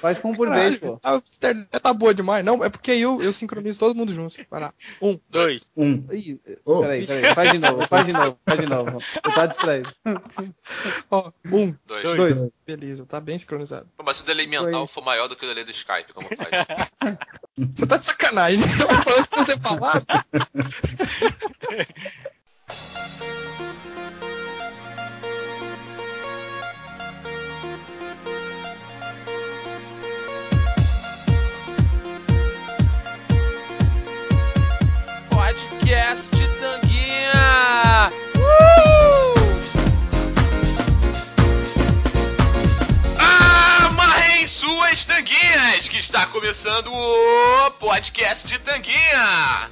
Faz com um por vez, pô. A internet tá boa demais. Não, é porque eu sincronizo todo mundo junto. Vai lá. 1, 2, 1. Peraí. Faz de novo. Eu tava distraído. Ó, 1, 2. Beleza, tá bem sincronizado. Pô, mas se o delay mental for maior do que o delay do Skype, como faz? Você tá de sacanagem. Eu falando pra você falar. Podcast de Tanguinha! Amarrem suas tanguinhas, que está começando o Podcast de Tanguinha!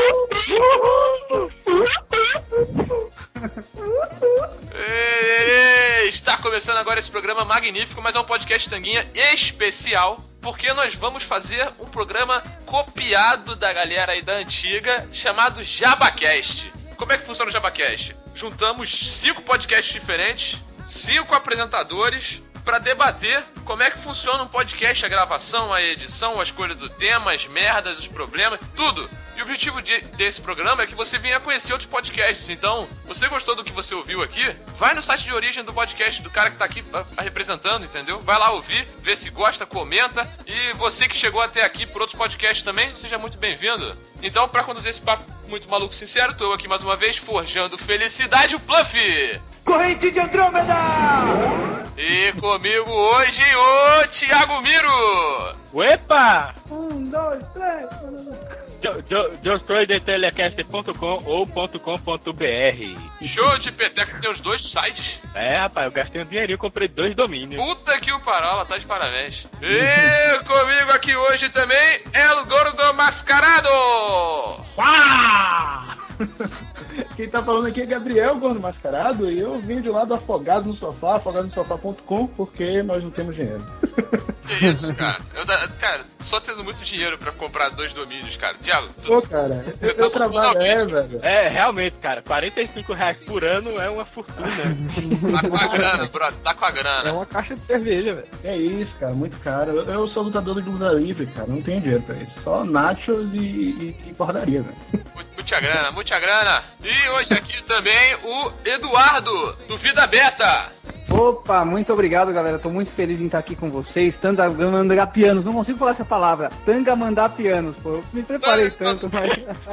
Está começando agora esse programa magnífico, mas é um podcast Tanguinha especial, porque nós vamos fazer um programa copiado da galera aí da antiga, chamado JabaCast. Como é que funciona o JabaCast? Juntamos 5 podcasts diferentes, 5 apresentadores, para debater como é que funciona um podcast, a gravação, a edição, a escolha do tema, as merdas, os problemas, tudo. E o objetivo desse programa é que você venha conhecer outros podcasts. Então, você gostou do que você ouviu aqui? Vai no site de origem do podcast, do cara que tá aqui representando, entendeu? Vai lá ouvir, vê se gosta, comenta. E você que chegou até aqui por outros podcasts também, seja muito bem-vindo. Então, pra conduzir esse papo muito maluco sincero, tô eu aqui mais uma vez, forjando felicidade, o Pluff! Corrente de Andrômeda! E comigo hoje, o Thiago Miro! Uepa! 1, 2, 3. Eu sou de telecast.com ou .com.br. Show de peteca, tem os dois sites. É, rapaz, eu gastei um dinheirinho e comprei 2 domínios. Puta que o parola, tá de parabéns. E comigo aqui hoje também, El Gordo Mascarado! Pá! Quem tá falando aqui é Gabriel Gordo Mascarado e eu vim de lá do Afogado no Sofá, afogadosofá.com, porque nós não temos dinheiro. Que isso, cara? Cara, só tendo muito dinheiro pra comprar 2 domínios, cara. Diabo, Pô, cara, eu trabalho, velho. É, realmente, cara, R$45 por ano é uma fortuna. Tá com a grana, brother, tá com a grana. É uma caixa de cerveja, velho. É isso, cara, muito caro. Eu sou lutador de luta livre, cara, não tenho dinheiro pra isso. Só nachos e porradaria, velho. Muita grana. E hoje aqui também o Eduardo, do Vida Beta. Opa, muito obrigado, galera. Tô muito feliz em estar aqui com vocês. Tangamandapianos, não consigo falar essa palavra. Tangamandapianos, pô. Eu me preparei tanto, mas...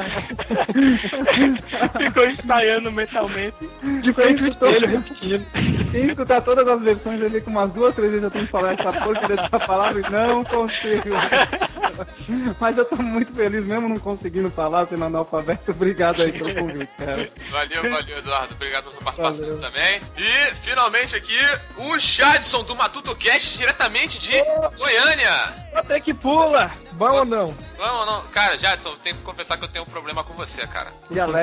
Ficou ensaiando mentalmente. De frente ao espelho, repetindo. Tem que escutar todas as versões, eu vi que umas 2, 3 vezes eu tenho que falar essa porca dessa palavra e não consigo. Mas eu tô muito feliz mesmo não conseguindo falar, sendo analfabeto. Obrigado aí pelo convite, cara. Valeu, Eduardo. Obrigado pela sua participação também. E, finalmente, aqui, o Jadson, do Matuto Cast, diretamente de Goiânia. Até que pula. Bom ou não? Vamos ou não? Cara, Jadson, tenho que confessar que eu tenho um problema com você, cara.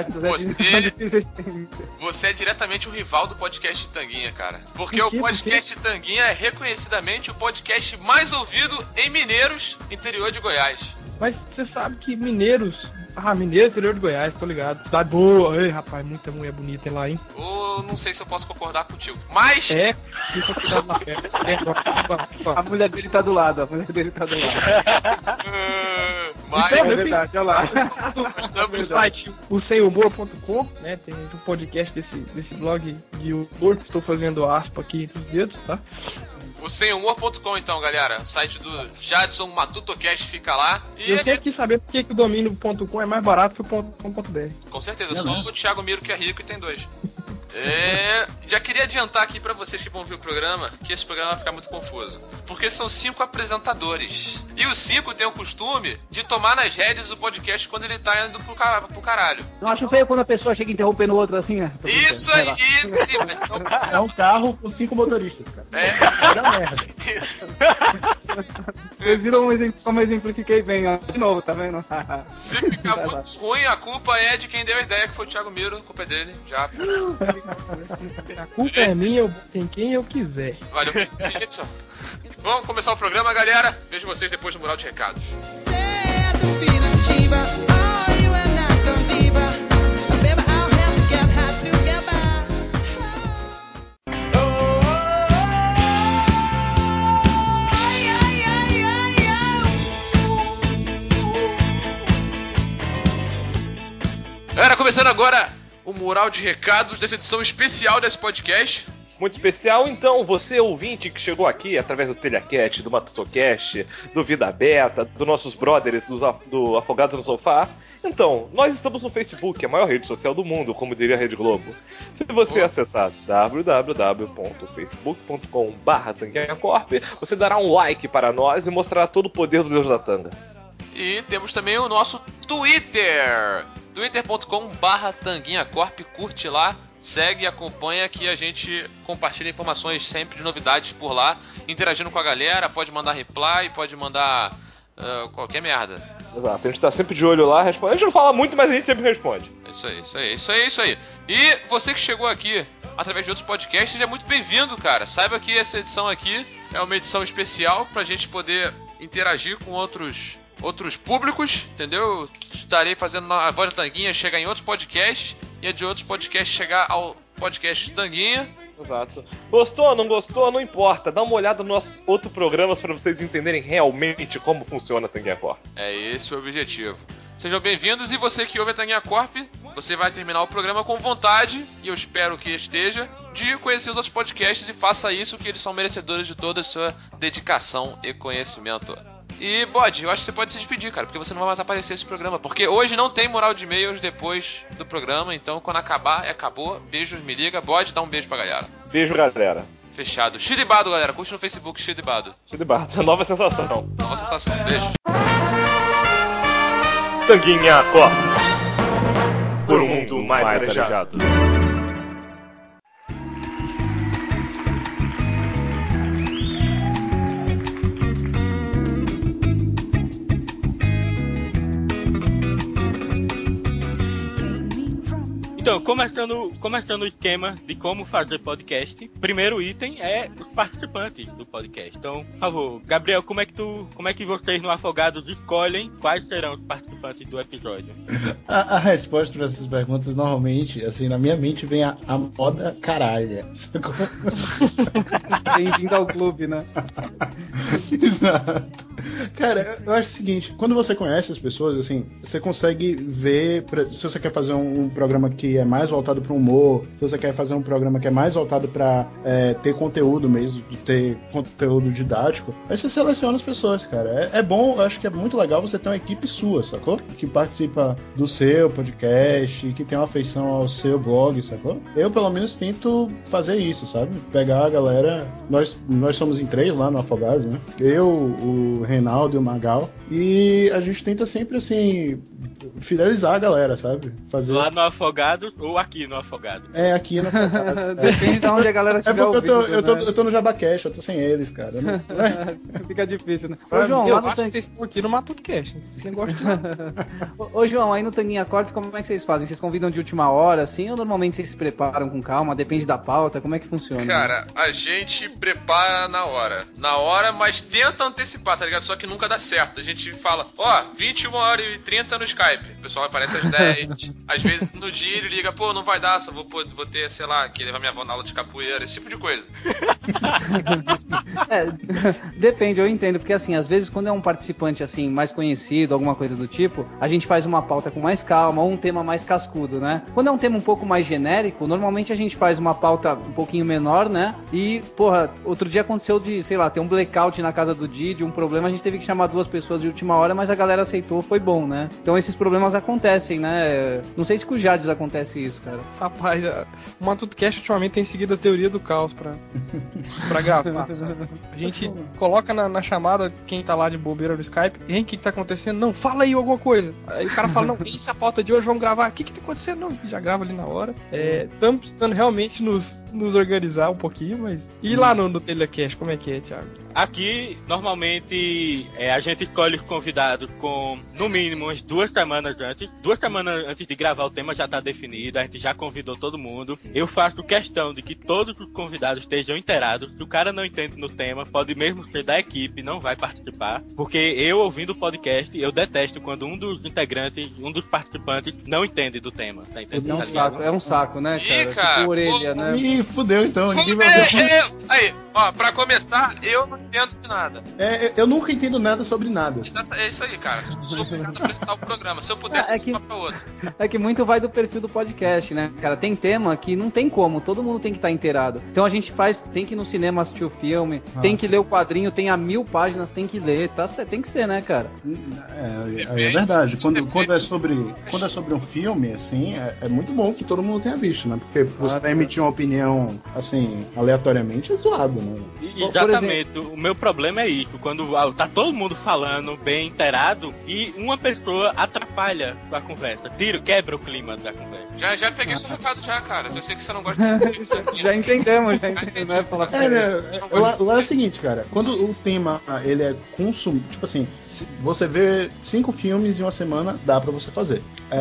Você é diretamente o rival do podcast de Tanguinha, cara. Porque o podcast de Tanguinha é reconhecidamente o podcast mais ouvido em Mineiros, interior de Goiás. Mas você sabe que Mineiro, interior de Goiás, tô ligado. Cidade boa, ei, rapaz, muita mulher bonita lá, hein? Não sei se eu posso concordar contigo, mas... Fica cuidado na perna. A mulher dele tá do lado, Mas... É verdade, olha lá. No site, o semhumor.com, né, tem um podcast desse blog de humor, que estou fazendo aspa aqui entre os dedos, tá? O semhumor.com, então, galera. O site do Jadson Matutocast fica lá. E eu tenho que saber por que o domínio.com é mais barato que o .com.br. Com certeza, só o Thiago Miro que é rico e tem 2. Já queria adiantar aqui pra vocês que vão ver o programa que esse programa vai ficar muito confuso. Porque são 5 apresentadores. E os 5 têm o costume de tomar nas rédeas do podcast quando ele tá indo pro caralho. Não acho feio quando a pessoa chega interrompendo o outro assim, né? Isso aí. Mas é um carro com 5 motoristas, cara. Vai dar merda. Isso. Vocês viram como eu exemplifiquei bem, ó. De novo, tá vendo? Se ficar muito ruim, a culpa é de quem deu a ideia, que foi o Thiago Miro. A culpa é dele. Já. A culpa é minha, eu boto em quem eu quiser. Valeu, só. Vamos começar o programa, galera. Vejo vocês depois do mural de recados. Começando agora o mural de recados dessa edição especial desse podcast. Muito especial, então, você ouvinte que chegou aqui através do Telecast, do Matutocast, do Vida Beta, dos nossos brothers do Afogados no Sofá. Então, nós estamos no Facebook, a maior rede social do mundo, como diria a Rede Globo. Se você acessar www.facebook.com/tanguinhacorp, você dará um like para nós e mostrará todo o poder do Deus da Tanga. E temos também o nosso Twitter, twitter.com/tanguinhacorp, curte lá. Segue e acompanha que a gente compartilha informações sempre de novidades por lá, interagindo com a galera, pode mandar reply, pode mandar qualquer merda. Exato, a gente tá sempre de olho lá, responde. A gente não fala muito, mas a gente sempre responde. Isso aí. E você que chegou aqui através de outros podcasts, seja muito bem-vindo, cara. Saiba que essa edição aqui é uma edição especial pra gente poder interagir com outros públicos, entendeu? Estarei fazendo a Voz da Tanguinha chegar em outros podcasts e a de outros podcasts chegar ao podcast Tanguinha. Exato. Gostou, não gostou, não importa. Dá uma olhada nos nossos outros programas para vocês entenderem realmente como funciona a Tanguinha Corp. É esse o objetivo. Sejam bem-vindos e você que ouve a Tanguinha Corp, você vai terminar o programa com vontade, e eu espero que esteja, de conhecer os outros podcasts e faça isso, que eles são merecedores de toda a sua dedicação e conhecimento. E, Bode, eu acho que você pode se despedir, cara, porque você não vai mais aparecer nesse programa. Porque hoje não tem mural de e-mails depois do programa, então quando acabar, acabou. Beijos, me liga. Bode, dá um beijo pra galera. Beijo, galera. Fechado. Shidibado, galera. Curte no Facebook, Shidibado. Shidibado, nova sensação. Nova sensação. Beijo. Tanguinha Corp. Por um mundo mais arejado. Então, começando o esquema de como fazer podcast, primeiro item é os participantes do podcast. Então, por favor, Gabriel, como é que vocês no Afogados escolhem quais serão os participantes do episódio? A resposta para essas perguntas, normalmente, assim, na minha mente vem a moda caralha. Bem-vindo ao clube, né? Exato. Cara, eu acho o seguinte, quando você conhece as pessoas, assim, você consegue ver, se você quer fazer um programa que é mais voltado para o humor, se você quer fazer um programa que é mais voltado para ter conteúdo mesmo, de ter conteúdo didático, aí você seleciona as pessoas, cara. É bom, eu acho que é muito legal você ter uma equipe sua, sacou? Que participa do seu podcast, que tem uma afeição ao seu blog, sacou? Eu, pelo menos, tento fazer isso, sabe? Pegar a galera, nós somos em 3 lá no Afogados, né? Eu, o Reinaldo e o Magal, e a gente tenta sempre, assim, fidelizar a galera, sabe? Fazer... Lá no Afogados ou aqui no Afogados? É, aqui no Afogados. Depende de onde a galera estiver ouvindo. Eu tô no Jabacast, eu tô sem eles, cara. Não... Fica difícil, né? Ô, João, eu acho que vocês estão aqui no Matutocast. Vocês nem gostam de... Ô, João, aí no Tanguinha Corp, como é que vocês fazem? Vocês convidam de última hora, assim, ou normalmente vocês se preparam com calma? Depende da pauta? Como é que funciona? Cara, a gente prepara na hora. Na hora, mas tenta antecipar, tá ligado? Só que nunca dá certo. A gente fala, 21h30 no Skype. O pessoal aparece às 10. Às vezes no dia ele liga, não vai dar, só vou ter, sei lá, que levar minha avó na aula de capoeira, esse tipo de coisa. Depende, eu entendo, porque assim, às vezes quando é um participante assim, mais conhecido, alguma coisa do tipo, a gente faz uma pauta com mais calma, ou um tema mais cascudo, né? Quando é um tema um pouco mais genérico, normalmente a gente faz uma pauta um pouquinho menor, né? E, outro dia aconteceu de, sei lá, ter um blackout na casa do Didi, um problema, a gente teve que chamar 2 pessoas de última hora, mas a galera aceitou, foi bom, né? Então esses problemas acontecem, né? Não sei se com o Jades acontece isso, cara. Rapaz, o Matutocast ultimamente tem seguido a teoria do caos pra gravar, sabe? A gente coloca na chamada quem tá lá de bobeira no Skype, o que tá acontecendo? Não, fala aí alguma coisa. Aí o cara fala, não, essa é a pauta de hoje, vamos gravar. O que tá acontecendo? Não, já grava ali na hora. Estamos precisando realmente nos organizar um pouquinho, mas... E lá no Telecast, como é que é, Thiago? Aqui, normalmente, a gente escolhe os convidados com, no mínimo, umas 2 semanas antes. 2 semanas antes de gravar o tema já tá definido, a gente já convidou todo mundo. Eu faço questão de que todos os convidados estejam inteirados. Se o cara não entende no tema, pode mesmo ser da equipe, não vai participar. Porque eu, ouvindo o podcast, eu detesto quando um dos integrantes, um dos participantes, não entende do tema. Tá entendendo? É um saco, né, cara? Ih, cara, tipo orelha, né? Ih, fudeu então. Aí, pra começar, eu não entendo de nada. Eu nunca entendo nada sobre nada. É isso aí, cara. Eu sou obrigado a apresentar o programa. Se eu pudesse, eu ia pra outro. É que muito vai do perfil do podcast, né? Cara, tem tema que não tem como, todo mundo tem que estar inteirado. Então a gente tem que ir no cinema assistir o filme, tem que ler o quadrinho, tem a 1000 páginas, tem que ler, tá? Tem que ser, né, cara? É verdade. Quando é sobre um filme, assim, é muito bom que todo mundo tenha visto, né? Porque você vai emitir uma opinião, assim, aleatoriamente, é zoado, né? Exatamente. O meu problema é isso. Quando tá todo mundo falando, bem inteirado, e uma pessoa atrapalha a conversa. Quebra o clima da conversa. Já peguei seu recado já, cara. Eu sei que você não gosta de Já entendemos, né? Lá é o seguinte, cara. Quando o tema, ele é consumo, tipo assim, se você vê 5 filmes em uma semana, dá pra você fazer.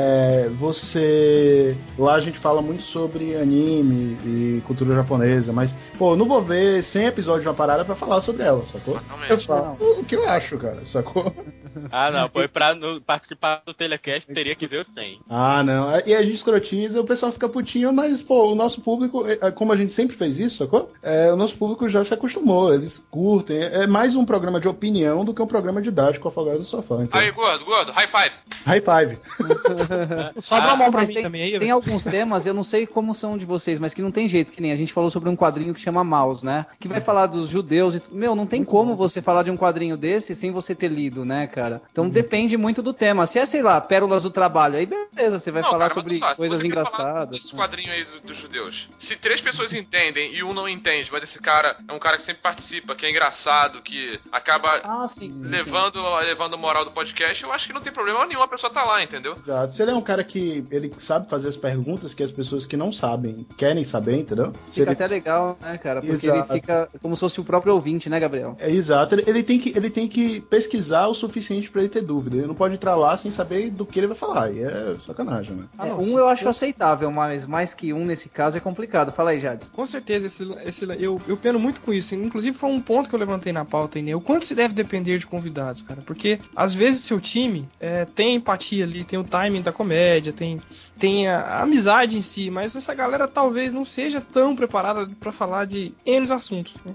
Lá a gente fala muito sobre anime e cultura japonesa, mas, pô, eu não vou ver 100 episódios de uma parada pra falar sobre ela, sacou? Eu falo o que eu acho, cara, sacou? Não, pô, pra participar do Telecast teria que ver o 100. Não, e a gente escrotiza, o pessoal fica putinho, mas, pô, o nosso público, como a gente sempre fez isso, sacou? O nosso público já se acostumou, eles curtem, é mais um programa de opinião do que um programa didático Afogados no Sofá. Então. Aí, gordo, high five. High five. Sobra a mão pra mim também aí. Tem alguns temas, eu não sei como são de vocês, mas que não tem jeito, que nem a gente falou sobre um quadrinho que chama Maus, né? Que vai falar dos judeus e meu, não tem como você falar de um quadrinho desse sem você ter lido, né, cara? Então depende muito do tema. Se é, sei lá, Pérolas do Trabalho, aí beleza, você vai falar sobre coisas engraçadas. Esse quadrinho aí dos judeus. Se 3 pessoas entendem e um não entende, mas esse cara é um cara que sempre participa, que é engraçado, que acaba levando a moral do podcast, eu acho que não tem problema nenhum a pessoa tá lá, entendeu? Exato. Se ele é um cara que ele sabe fazer as perguntas que as pessoas que não sabem querem saber, entendeu? Fica até legal, né, cara? Porque ele fica como se fosse o próprio ouvinte, né, Gabriel? Exato. Ele tem que pesquisar o suficiente pra ele ter dúvida. Ele não pode entrar lá sem saber do que ele vai falar. E é sacanagem, né? Eu acho aceitável, mas mais que um nesse caso é complicado. Fala aí, Jades. Com certeza, eu peno muito com isso. Inclusive foi um ponto que eu levantei na pauta, né? O quanto se deve depender de convidados, cara? Porque às vezes seu time tem empatia ali, tem o timing da comédia, tem a amizade em si, mas essa galera talvez não seja tão preparada pra falar de N assuntos, né?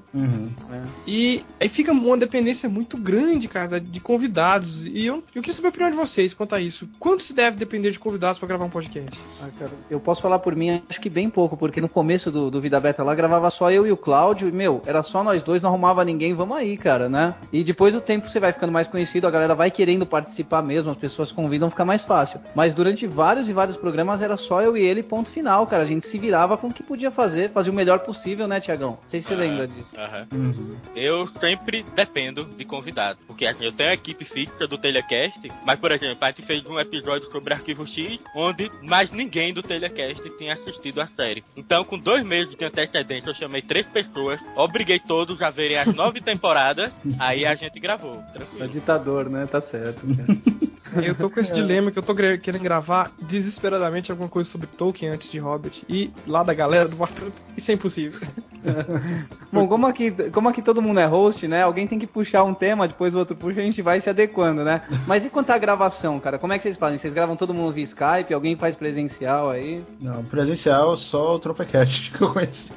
E aí fica uma dependência muito grande, cara, de convidados. E eu queria saber a opinião de vocês quanto a isso. Quanto se deve depender de convidados pra gravar um podcast? Cara, eu posso falar por mim, acho que bem pouco, porque no começo do Vida Beta lá, gravava só eu e o Cláudio, e, era só nós dois, não arrumava ninguém, vamos aí, cara, né? E depois do tempo você vai ficando mais conhecido, a galera vai querendo participar mesmo, as pessoas convidam, fica mais fácil. Mas durante vários e vários programas era só eu e ele, ponto final, cara. A gente se virava com o que podia fazer, fazia o melhor possível, né, Tiagão? Não sei se você lembra disso. Eu sempre dependo de convidado, porque assim, eu tenho a equipe fixa do Telecast, mas, por exemplo, a gente fez um episódio sobre Arquivo X, onde mais ninguém do Telecast tinha assistido a série. Então, com 2 meses de antecedência, eu chamei 3 pessoas, obriguei todos a verem as 9 temporadas, aí a gente gravou. Tranquilo. É ditador, né? Tá certo. Eu tô com esse dilema que eu tô querendo gravar desesperadamente alguma coisa sobre Tolkien antes de Hobbit. E lá da galera do Matuto, isso é impossível. Bom, como aqui todo mundo é host, né? Alguém tem que puxar um tema, depois o outro puxa e a gente vai se adequando, né? Mas e quanto à gravação, cara? Como é que vocês fazem? Vocês gravam todo mundo via Skype? Alguém faz presencial aí? Não, presencial só o Tropecast que eu conheço.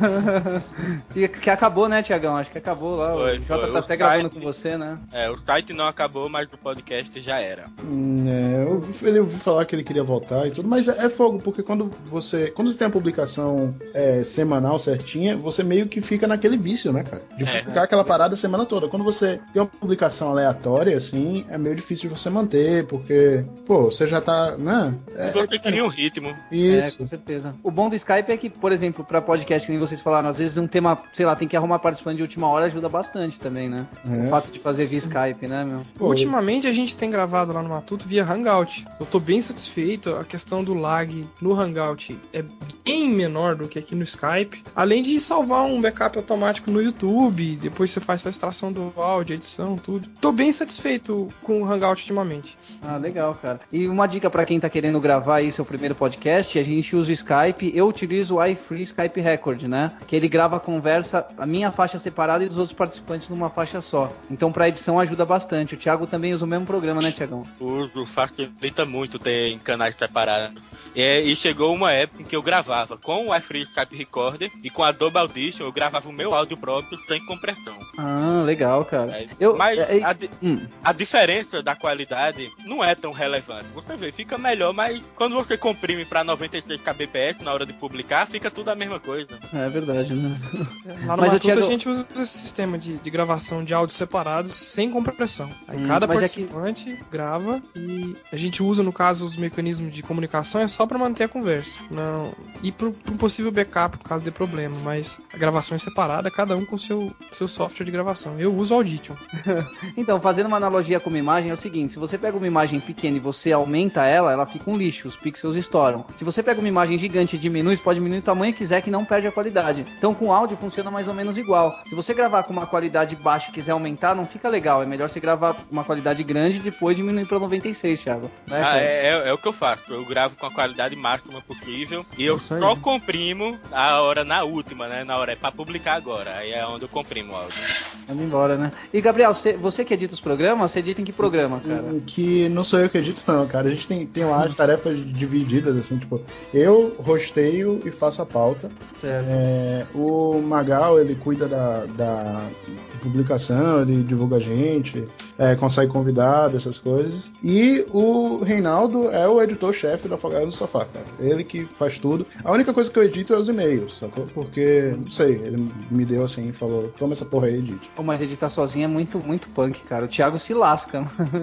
Que acabou, né, Tiagão? Acho que acabou lá. O Jota tá até gravando com você, né? O site não acabou, mas o podcast já era. Ele ouviu falar que ele queria voltar e tudo, mas é fogo, porque quando você tem a publicação semanal certinha, você meio que fica naquele vício, né, cara? De publicar aquela parada a semana toda. Quando você tem uma publicação aleatória, assim, é meio difícil de você manter, porque, pô, você já tá, né? Você cria um ritmo. Isso. Com certeza. O bom do Skype é que, por exemplo, pra podcast, que nem vocês falaram, às vezes um tema, sei lá, tem que arrumar participante de última hora, ajuda bastante também, né? O fato de fazer via Skype, né, meu? Pô, ultimamente a gente tem gravado lá no Matuto via Hangout. Eu tô bem satisfeito. A questão do lag no Hangout é bem menor do que aqui no Skype. Além de salvar um backup automático no YouTube, depois você faz a extração do áudio, edição, tudo. Tô bem satisfeito com o Hangout ultimamente. Ah, legal, cara. E uma dica pra quem tá querendo gravar aí seu primeiro podcast, a gente usa o Skype, eu utilizo o iFree Skype Record, né? Que ele grava a conversa, a minha faixa separada e dos outros participantes numa faixa só. Então pra edição ajuda bastante. O Thiago também usa o mesmo programa, né, Thiagão? Uso, facilita muito ter canais separados. E chegou uma época em que eu gravava com o iFree Skype Recorder e com a Adobe Adobe Audition, eu gravava o meu áudio próprio sem compressão. Ah, legal, cara. Mas a diferença da qualidade não é tão relevante. Você vê, fica melhor, mas quando você comprime pra 96 kbps na hora de publicar, fica tudo a mesma coisa. É verdade, né? Lá no Matuto a gente usa esse sistema de gravação de áudios separados sem compressão. Aí cada participante grava e a gente usa, no caso, os mecanismos de comunicação é só pra manter a conversa. Não. E para um possível backup, caso de problema. Mas a gravação é separada, cada um com seu software de gravação. Eu uso o Audition. Então, fazendo uma analogia com uma imagem, é o seguinte: se você pega uma imagem pequena e você aumenta ela fica um lixo, os pixels estouram. Se você pega uma imagem gigante e diminui, você pode diminuir o tamanho que quiser, que não perde a qualidade. Então, com áudio funciona mais ou menos igual. Se você gravar com uma qualidade baixa e quiser aumentar, não fica legal. É melhor você gravar uma qualidade grande e depois diminuir para 96, Thiago. É o que eu faço. Eu gravo com a qualidade máxima possível e eu só comprimo a hora na última, né? Na hora é pra publicar agora. Aí é onde eu comprimo o áudio. Vamos embora, né? E, Gabriel, você que edita os programas, você edita em que programa, cara? Que não sou eu que edito, não, cara. A gente tem lá as tarefas divididas, assim, tipo, eu rosteio e faço a pauta. O Magal, ele cuida da publicação, ele divulga a gente, consegue convidado, essas coisas. E o Reinaldo é o editor-chefe da Afogados no Sofá, cara. Ele que faz tudo. A única coisa que eu edito é os e-mails, sacou? Porque, não sei, ele me deu assim e falou, toma essa porra aí, edite. Mas editar sozinho é muito, muito punk, cara. O Thiago se lasca.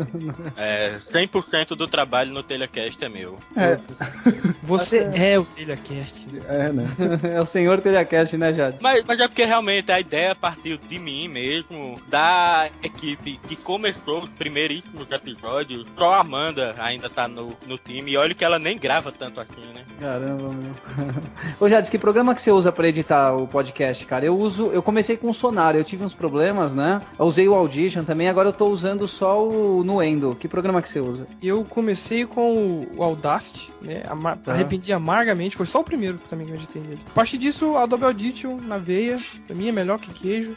100% do trabalho no Telecast é meu. Você é o Telecast. Né? É o senhor Telecast, né, Jade? Mas é porque realmente a ideia partiu de mim mesmo, da equipe que começou os primeiríssimos episódios. Só a Amanda ainda tá no time, e olha que ela nem grava tanto assim, né? Caramba, meu. Ô, Jades, que programa que você usa pra editar o podcast, cara? Eu comecei com o Sonar, eu tive uns problemas, né? Eu usei o Audition também, agora eu tô usando só o Nuendo. Que programa que você usa? Eu comecei com o Audacity, né? Arrependi amargamente, foi só o primeiro também que eu editei nele. A partir disso, a Adobe Audition na veia, pra mim é melhor que queijo.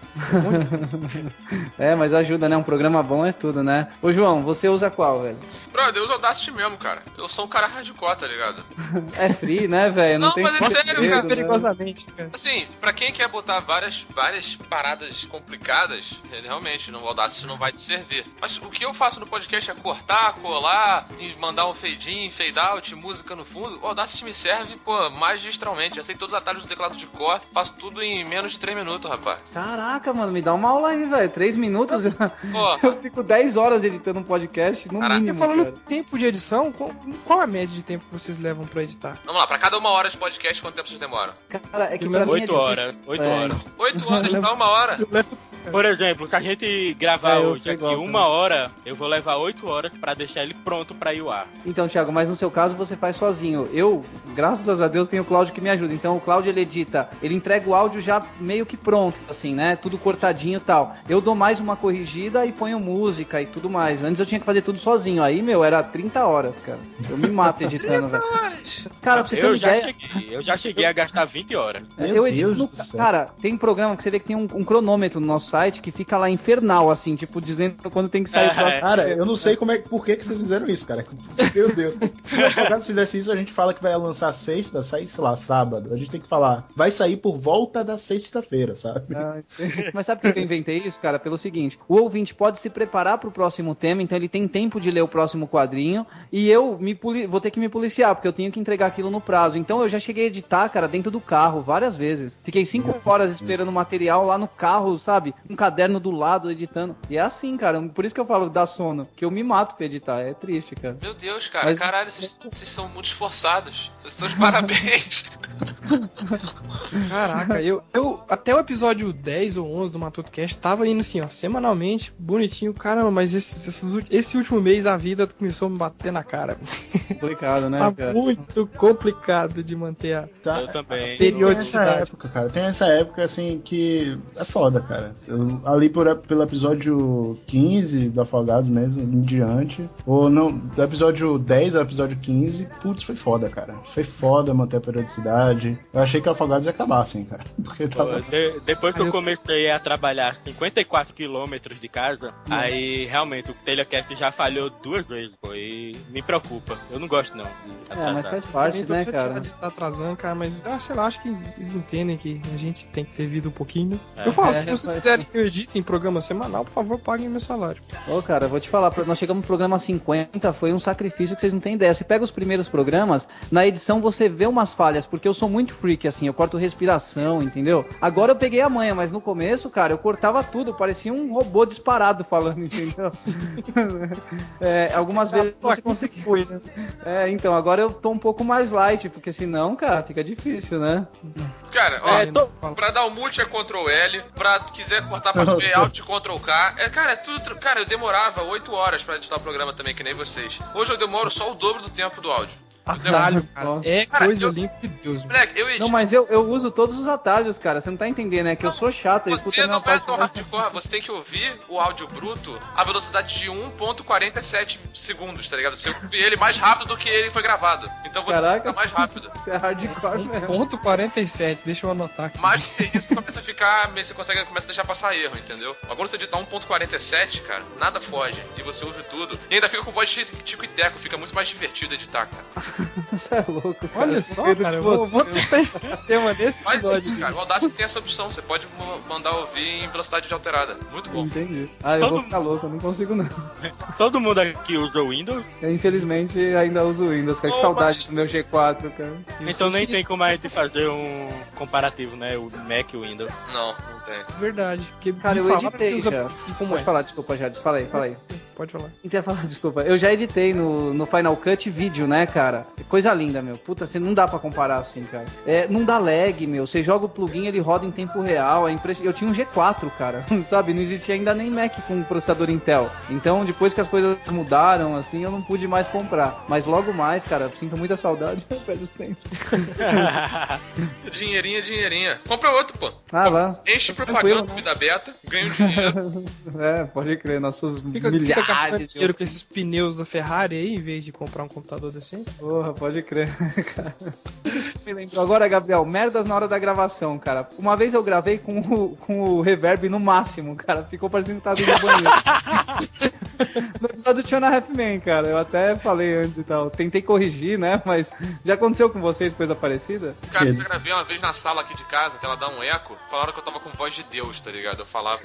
Mas ajuda, né? Um programa bom é tudo, né? Ô, João, você usa qual, velho? Brother, eu uso Audacity mesmo, cara. Eu sou um cara hardcore, tá ligado? É free, né, velho? Não, mas é sério, cara. Perigosamente, cara. Assim, pra quem quer botar várias paradas complicadas, realmente, no Audacity não vai te servir. Mas o que eu faço no podcast é cortar, colar, e mandar um fade in, fade out, música no fundo. O Audacity me serve, magistralmente. Eu sei todos os atalhos do teclado de cor, faço tudo em menos de 3 minutos, rapaz. Caraca, mano, me dá uma aula aí, velho. 3 minutos? Eu fico 10 horas editando um podcast, no mínimo. Você falando tempo de edição, qual a média de tempo que vocês levam pra editar? Vamos lá, pra cada 1 hora de podcast, quanto tempo vocês demoram? Cara, é que pra mim 8 horas. 8 horas. 8 horas, dá 1 hora. Por exemplo, se a gente gravar hoje aqui 1 hora, eu vou levar 8 horas pra deixar ele pronto pra ir ao ar. Então, Thiago, mas no seu caso você faz sozinho. Eu, graças a Deus, tenho o Cláudio que me ajuda. Então o Cláudio, ele edita, ele entrega o áudio já meio que pronto, assim, né? Tudo cortadinho e tal. Eu dou mais uma corrigida e ponho música e tudo mais. Antes eu tinha que fazer tudo sozinho. Aí, era 30 horas, cara. Eu me mato editando, velho. Cara, pra você ter uma ideia... Eu já cheguei a gastar 20 horas. Eu edito cara, tem programa que você vê que tem um cronômetro no nosso site que fica lá infernal, assim, tipo, dizendo quando tem que sair o próximo. Cara, eu não sei por que vocês fizeram isso, cara. Meu Deus. Se o advogado fizesse isso, a gente fala que vai lançar sexta, sai, sei lá, sábado. A gente tem que falar, vai sair por volta da sexta-feira, sabe? Mas sabe por que eu inventei isso, cara? Pelo seguinte, o ouvinte pode se preparar pro próximo tema, então ele tem tempo de ler o próximo quadrinho, e eu vou ter que me policiar, porque eu tenho que entregar aquilo no prazo. Então eu já cheguei a editar, cara, dentro do carro, várias vezes. Fiquei 5 horas esperando o material lá no carro, sabe? Um caderno do lado, editando. E é assim, cara, por isso que eu falo da sono, que eu me mato pra editar. É triste, cara. Meu Deus, cara, caralho, vocês são muito esforçados. Vocês estão de parabéns. Caraca, eu até o episódio 10 ou 11 do Matuto Cast tava indo assim, ó, semanalmente, bonitinho. Caramba, mas esse último mês a vida começou a me bater na cara. Complicado, né, tá cara? muito complicado de manter a eu também. periodicidade. Tem essa época, assim, que é foda, cara. Ali pelo episódio 15 do Afogados mesmo, em diante, ou não, do episódio 10 ao episódio 15, putz, foi foda, cara. Foi foda manter a periodicidade. Eu achei que o Afogados ia acabar, assim, cara. Porque tava... Depois que eu comecei a trabalhar 54 quilômetros de casa, aí realmente o Telecast já falhou 2 vezes, pô, e me preocupa. Eu não gosto, não. Mas faz parte, Eu tô né, chateado cara? de estar atrasando, cara, mas sei lá, acho que eles entendem que a gente tem que ter vida um pouquinho. Eu falo, se vocês quiserem que eu edite em programa semanal, por favor, paguem meu salário. Ô, cara, vou te falar, nós chegamos no programa 50, foi um sacrifício que vocês não têm ideia. Você pega os primeiros programas, na edição você vê umas falhas, porque eu sou muito freak, assim, eu corto respiração, entendeu? Agora eu peguei a manha, mas no começo, cara, eu cortava tudo, parecia um robô disparado falando, entendeu? Algumas vezes você conseguiu, né? Então, agora eu tô um pouco mais light, porque senão, cara, fica difícil, né? Cara, pra dar o mute é Ctrl L, pra quiser cortar pra ver Alt Ctrl K. Cara, é tudo. Cara, eu demorava 8 horas pra editar o programa também, que nem vocês. Hoje eu demoro só o dobro do tempo do áudio. Atalho, cara. Coisa linda de Deus. Moleque, eu edito. Não, mas eu uso todos os atalhos, cara. Você não tá entendendo, né? Que eu sou chato. Você não é tão hardcore. Você tem que ouvir o áudio bruto a velocidade de 1.47 segundos, tá ligado? Você ouve ele mais rápido do que ele foi gravado. Então você fica mais rápido. Você é hardcore mesmo. 1.47, deixa eu anotar aqui. Mais do que isso, começa a ficar. Você começa a deixar passar erro, entendeu? Agora você editar 1.47, cara, nada foge. E você ouve tudo. E ainda fica com voz de tico e teco. Fica muito mais divertido editar, cara. Você é louco, cara. Olha só, cara, eu vou testar esse sistema nesse episódio. Mas, cara, o Audacity tem essa opção, você pode mandar ouvir em velocidade de alterada. Muito bom. Entendi. Eu vou ficar louco, eu não consigo não. Todo mundo aqui usa o Windows? Eu, infelizmente, ainda uso o Windows, cara. Que saudade do meu G4, cara. Então nem tem como a gente fazer um comparativo, né? O Mac e o Windows. Não tem. Verdade. Porque cara, eu editei já. E como Pode falar, desculpa, Jades. Fala aí. Pode falar. Quer falar, desculpa. Eu já editei no Final Cut vídeo, né, cara? Coisa linda, meu. Puta, assim, não dá pra comparar assim, cara. Não dá lag, meu. Você joga o plugin, ele roda em tempo real. Eu tinha um G4, cara. Sabe? Não existia ainda nem Mac com processador Intel. Então, depois que as coisas mudaram, assim, eu não pude mais comprar. Mas logo mais, cara, sinto muita saudade. Velhos tempos. Dinheirinha. Compra outro, pô. Lá. Enche propaganda da beta, ganha o dinheiro. Pode crer, nossos fica gastando dinheiro com esses pneus da Ferrari aí, em vez de comprar um computador decente. Porra, pode crer, cara. Me lembrou agora, Gabriel, merdas na hora da gravação, cara. Uma vez eu gravei com o reverb no máximo, cara. Ficou parecendo que tava indo no banheiro. No episódio do Tiona Halfman, cara. Eu até falei antes e tal. Tentei corrigir, né? Mas já aconteceu com vocês coisa parecida? Cara, eu gravei uma vez na sala aqui de casa, que ela dá um eco. Falaram que eu tava com voz de Deus, tá ligado? Eu falava.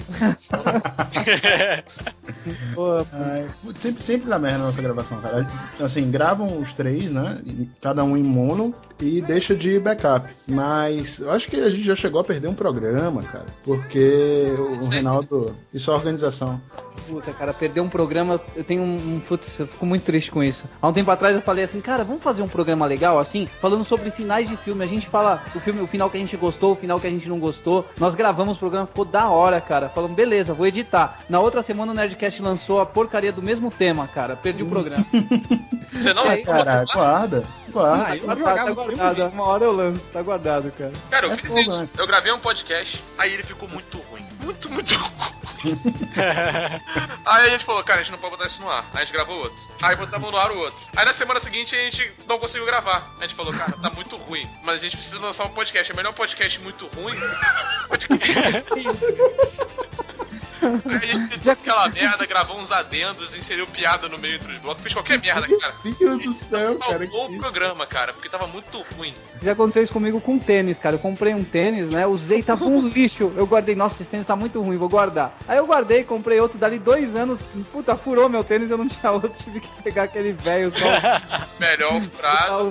Sempre dá merda na nossa gravação, cara. Assim, gravam os três, né? Cada um em mono e deixa de backup. Mas eu acho que a gente já chegou a perder um programa, cara. Porque o Reinaldo. Isso é organização. Puta, cara, perder um programa, eu tenho putz, eu fico muito triste com isso. Há um tempo atrás eu falei assim, cara, vamos fazer um programa legal, assim, falando sobre finais de filme. A gente fala o final que a gente gostou, o final que a gente não gostou. Nós gravamos o programa, ficou da hora, cara. Falamos, beleza, vou editar. Na outra semana o Nerdcast lançou a porcaria do mesmo tema, cara. Perdi o programa. Você não cara, guarda. Tá guardado. Uma hora eu lanço, tá guardado, cara. Cara, eu fiz isso. Eu gravei um podcast, aí ele ficou muito ruim. Muito ruim. Aí a gente falou, cara, a gente não pode botar isso no ar. Aí a gente gravou outro. Aí botamos no ar o outro. Aí na semana seguinte a gente não conseguiu gravar. A gente falou, cara, tá muito ruim. Mas a gente precisa lançar um podcast. É melhor um podcast muito ruim. Aí a gente fez aquela merda, gravou uns adendos, inseriu piada no meio entre os blocos, fez qualquer merda, cara. Meu Deus do céu, cara. Salvou o programa, cara, porque tava muito ruim. Já aconteceu isso comigo com tênis, cara. Eu comprei um tênis, né? Usei, tava um lixo. Eu guardei, nossa, esse tênis tá muito ruim, vou guardar. Aí eu guardei, comprei outro, dali 2 anos, puta, furou meu tênis, eu não tinha outro, tive que pegar aquele velho só. Melhor furado.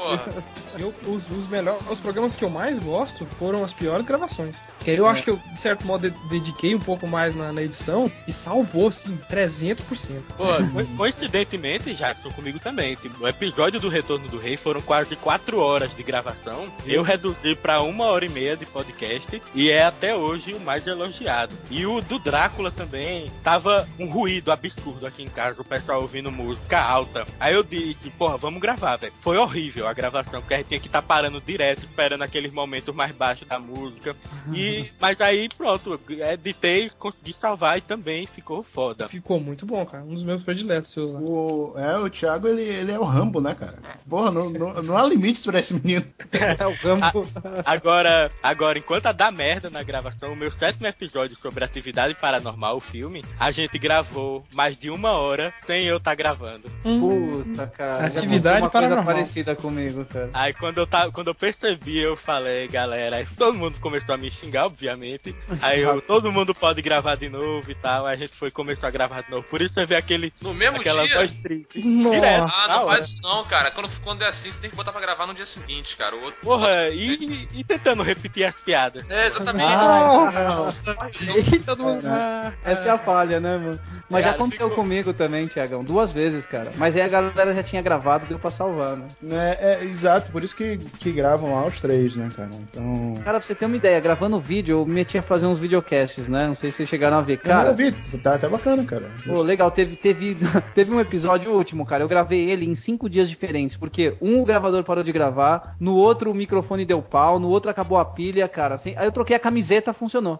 Os programas que eu mais gosto foram as piores gravações. Que eu acho que eu, de certo modo, dediquei um pouco mais na edição e salvou, assim, 300%. Pô, coincidentemente, Jackson, comigo também. Tipo, o episódio do Retorno do Rei foram quase 4 horas de gravação. Eu reduzi pra 1h30 de podcast e é até hoje o mais elogiado. E o do Drácula também tava um ruído absurdo aqui em casa, o pessoal ouvindo música alta. Aí eu disse, porra, vamos gravar, velho. Foi horrível a gravação, porque a gente tinha que estar parando direto, esperando aqueles momentos mais baixos da música. Mas aí, pronto, editei, consegui consegui salvar e também ficou foda. Ficou muito bom, cara. Um dos meus prediletos seus lá. O Thiago, ele é o Rambo, né, cara? Porra, não há limites pra esse menino. É o Rambo. Agora, enquanto dá merda na gravação, o meu 7º episódio sobre atividade paranormal, o filme, a gente gravou mais de 1 hora sem eu estar gravando. Puta, cara. Atividade já aconteceu uma coisa paranormal. parecida comigo, cara. Aí quando eu percebi, eu falei, galera, aí todo mundo começou a me xingar, obviamente. Aí todo mundo pode gravar de novo e tal. Aí a gente começou a gravar de novo. Por isso você vê No mesmo aquela dia? voz triste. Nossa. Direto. Não faz isso não, cara. Quando é assim, você tem que botar pra gravar no dia seguinte, cara. O outro... Porra, e tentando repetir as piadas. É, exatamente. Nossa! Eita, Essa é a falha, né, mano? Mas já Cara, aconteceu comigo também, Thiagão. 2 vezes, cara. Mas aí a galera já tinha gravado, deu pra salvar, né? Exato, por isso que gravam lá os 3, né, cara? Então. Cara, pra você ter uma ideia, gravando vídeo, eu me metia a fazer uns videocasts, né? Não sei se vocês chegaram a ver. Eu não Cara, ouvi, tá até bacana, cara. pô, legal, teve um episódio último, cara. Eu gravei ele em 5 dias diferentes, porque o gravador parou de gravar, no outro o microfone deu pau, no outro acabou a pilha, cara. Assim, aí eu troquei a camiseta, funcionou.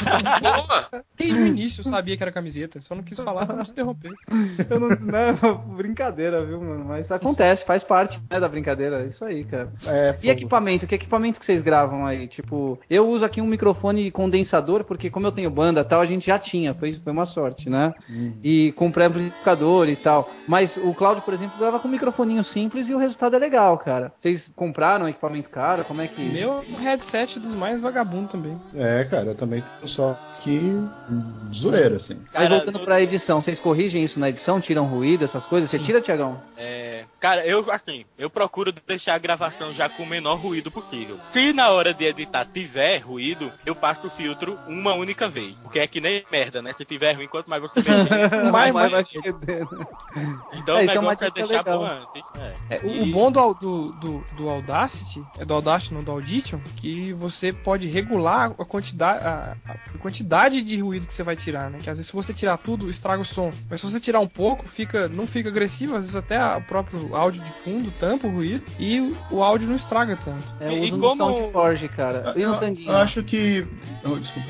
Boa! Desde o início eu sabia que era camiseta, só não quis falar pra não te interromper. Eu não, brincadeira, viu, mano? Mas acontece, faz parte, né, da brincadeira. É isso aí, cara. E equipamento? Que equipamento que vocês gravam aí? Tipo, eu uso aqui um microfone condensador, porque como eu tenho banda e tal, a gente já tinha, foi uma sorte, né? E com pré-amplificador e tal. Mas o Cláudio, por exemplo, grava com um microfoninho simples e o resultado é legal, cara. Vocês compraram equipamento caro? Como é que... Meu headset dos mais vagabundos também. Cara, eu também tenho só que zoeira, assim. Aí voltando pra edição, vocês corrigem isso na edição? Tiram ruído, essas coisas? Você tira, Thiagão? Cara, eu procuro deixar a gravação já com o menor ruído possível. Se na hora de editar tiver ruído, eu passo o filtro uma única vez. Porque é que nem merda, né? Se tiver ruim, quanto mais você mexer, mais vai feder, né? Então o isso é uma negócio é dica deixar legal. bom antes. O bom do Audacity, do Audacity, não do Audition, que você pode regular a quantidade de ruído que você vai tirar, né? Que às vezes se você tirar tudo, estraga o som. Mas se você tirar um pouco, não fica agressivo, às vezes até o próprio áudio de fundo tampa o ruído e o áudio não estraga tanto. Eu uso no SoundForge, cara. E no Tanguinho? Eu acho que... desculpa.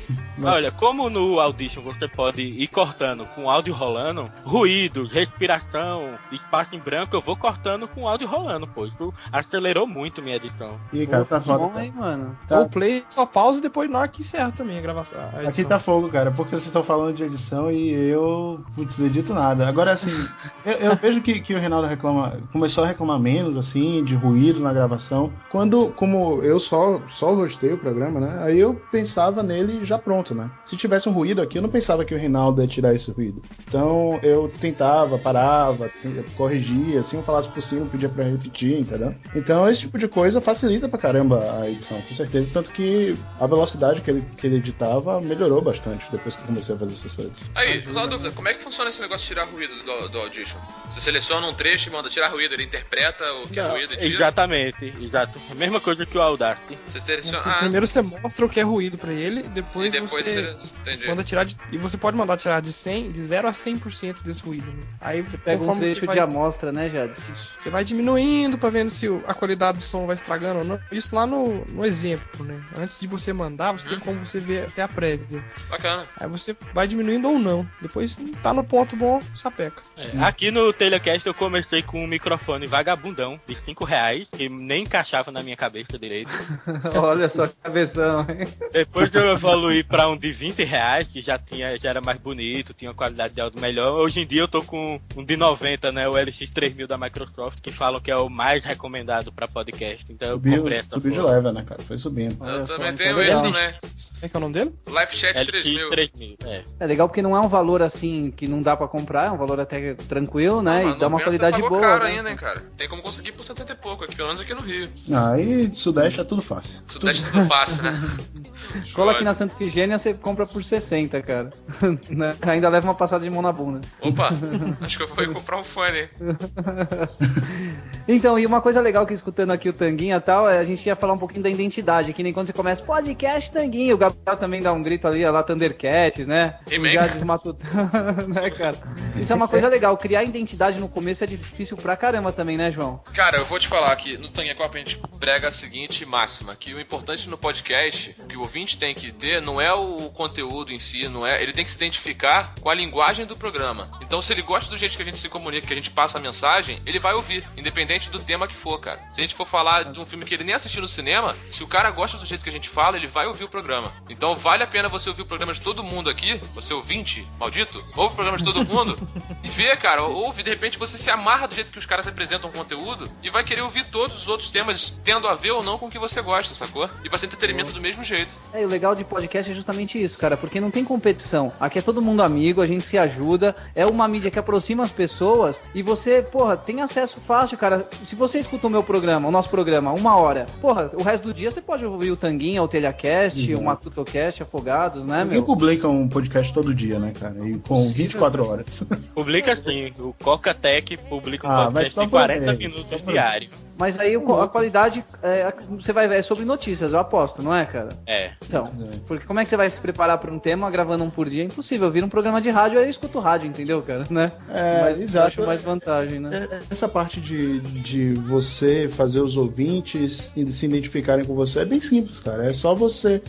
Olha, como no Audition você pode ir cortando com o áudio rolando, ruído, respiração, espaço em branco, eu vou cortando com o áudio rolando, pô. Isso acelerou muito minha edição. Ih, cara, tá foda. Bom, hein, mano? Tá. O play só pausa e depois na hora que encerra também a gravação. A Aqui edição. tá fogo, cara, porque vocês estão falando de edição e eu, putz, edito nada. Agora, assim, eu vejo que o Reinaldo começou a reclamar menos, assim, de ruído na gravação, como eu só hostei o programa, né, aí eu pensava nele já pronto, né. Se tivesse um ruído aqui, eu não pensava que o Reinaldo ia tirar esse ruído. Então, eu tentava, parava, corrigia, assim, eu falasse por cima, pedia pra repetir, entendeu? Então, esse tipo de coisa facilita pra caramba a edição, com certeza, tanto que a velocidade que ele editava melhorou bastante depois que eu comecei a fazer essas coisas. Aí, só uma dúvida, como é que funciona esse negócio de tirar ruído do Audition? Você seleciona um trecho e manda tirar ruído, ele interpreta o que é ruído e tira? Exatamente, exato. A mesma coisa que o Audacity. Você seleciona... Primeiro você mostra o que é ruído pra ele, depois você manda tirar e você pode mandar tirar de 0 a 100% desse ruído. Né? Aí você pega um trecho de amostra, né, Jade? Isso. Você vai diminuindo pra vendo se a qualidade do som vai estragando ou não. Isso lá no exemplo, né? Antes de você mandar, você tem como você ver até a prévia. Bacana. Aí você vai diminuindo ou não. Depois tá no ponto bom, sapeca. Aqui no Telecast eu comecei com um microfone vagabundão de R$5, que nem encaixava na minha cabeça direito. Olha só que cabeção, hein? Depois eu evoluí pra um de R$20, que já era mais bonito, tinha uma qualidade de áudio melhor. Hoje em dia eu tô com um de 90, né? O LX3000 da Microsoft, que falam que é o mais recomendado pra podcast. Então subiu de leve, né, cara? Foi subindo. Eu também tenho esse também. Como é que é o nome dele? LifeChat 3000. LX3000, É legal porque não é um valor assim que não dá pra comprar, é um valor até tranquilo, né? Não, e dá uma qualidade boa. Caro né? ainda, hein, cara. Tem como conseguir por 70 e pouco, aqui, pelo menos aqui no Rio. Aí, Sudeste é tudo fácil. Sudeste é tudo fácil, né? Cola aqui na Santa Efigênia, você compra por 60, cara. Ainda leva uma passada de mão na bunda. Opa, acho que eu fui comprar um fone. Então, e uma coisa legal que escutando aqui o Tanguinha e tal, a gente ia falar um pouquinho da identidade, que nem quando você começa podcast Tanguinha, o Gabriel também dá um grito ali, lá Thundercats, né? Já desmatutando, né, cara? Isso é uma coisa legal, criar identidade no começo é difícil pra caramba também, né, João? Cara, eu vou te falar que no Tanguinha Copa a gente prega a seguinte máxima, que o importante no podcast, que o ouvinte tem que ter, não é o conteúdo em si, não é? Ele tem que se identificar com a linguagem do programa. Então, se ele gosta do jeito que a gente se comunica, que a gente passa a mensagem, ele vai ouvir, independente do tema que for, cara. Se a gente for falar de um filme que ele nem assistiu no cinema, se o cara gosta do jeito que a gente fala, ele vai ouvir o programa. Então, vale a pena você ouvir o programa de todo mundo aqui, você ouvinte, maldito, ouve o programa de todo mundo e vê, cara, ouve, de repente você se amarra do jeito que os caras apresentam o conteúdo e vai querer ouvir todos os outros temas, tendo a ver ou não com o que você gosta, sacou? E vai ser entretenimento do mesmo jeito. O legal de podcast é justamente isso, cara, porque não tem competição. Aqui é todo mundo amigo, a gente se ajuda, é uma mídia que aproxima as pessoas e você, porra, tem acesso fácil, cara. Se você escuta o meu programa, o nosso programa, 1 hora, porra, o resto do dia você pode ouvir o Tanguinha, o Telhacast, o Matutocast, Afogados, né, Ninguém meu? publica um podcast todo dia, né, cara? E com 24 horas. Publica sim, o Coca Tech publica um mas podcast só de por 40 mês, minutos só por diários. Mas aí a qualidade, você vai ver, é sobre notícias, eu aposto, não é, cara? É. Então, porque como é que você vai se preparar para um tema gravando um por dia? É impossível. Eu viro um programa de rádio, aí eu escuto rádio, entendeu, cara? Né? Mas exato. Eu acho mais vantagem, né? Essa parte de você fazer os ouvintes se identificarem com você é bem simples, cara. É só você...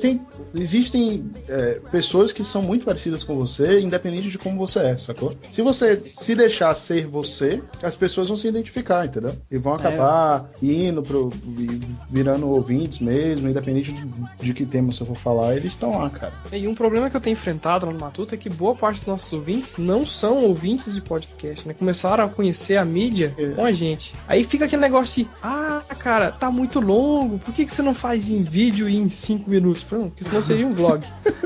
Existem pessoas que são muito parecidas com você, independente de como você é, sacou? Se você se deixar ser você, as pessoas vão se identificar, entendeu? E vão acabar indo virando ouvintes mesmo, independente de que tema você for falar, eles estão lá, cara. E um problema que eu tenho enfrentado lá no Matuto é que boa parte dos nossos ouvintes não são ouvintes de podcast, né? Começaram a conhecer a mídia com a gente. Aí fica aquele negócio de, cara, tá muito longo, por que você não faz em vídeo e em 5 minutos? Porque senão seria um vlog.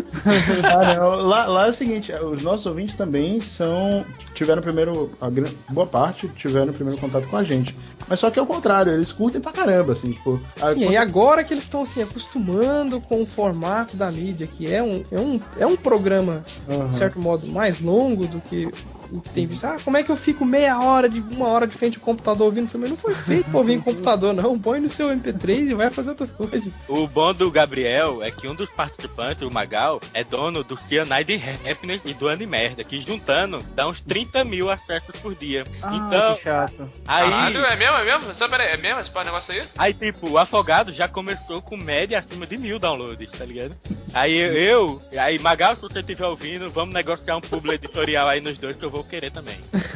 Não. Lá é o seguinte, os nossos ouvintes também tiveram boa parte tiveram primeiro contato com a gente. Mas só que é o contrário, eles curtem pra caramba, assim, tipo... Sim, e agora que eles estão, assim, acostumando com o formato da mídia, que é um programa, de certo modo, mais longo do que tem visto. Como é que eu fico 1 hora de frente ao computador ouvindo filme? Não foi feito pra ouvir em computador, não. Põe no seu MP3 e vai fazer outras coisas. O bom do Gabriel é que um dos participantes, o Magal, é dono do Cyanide Happiness e do Animerda, que juntando dá uns 30 mil acessos por dia. Então, que chato. Aí, caralho, é mesmo? Só peraí, é mesmo esse negócio aí? Aí, tipo, o Afogado já começou com média acima de 1000 downloads, tá ligado? Aí aí Magal, se você estiver ouvindo, vamos negociar um publi editorial aí nos dois que eu vou querer também.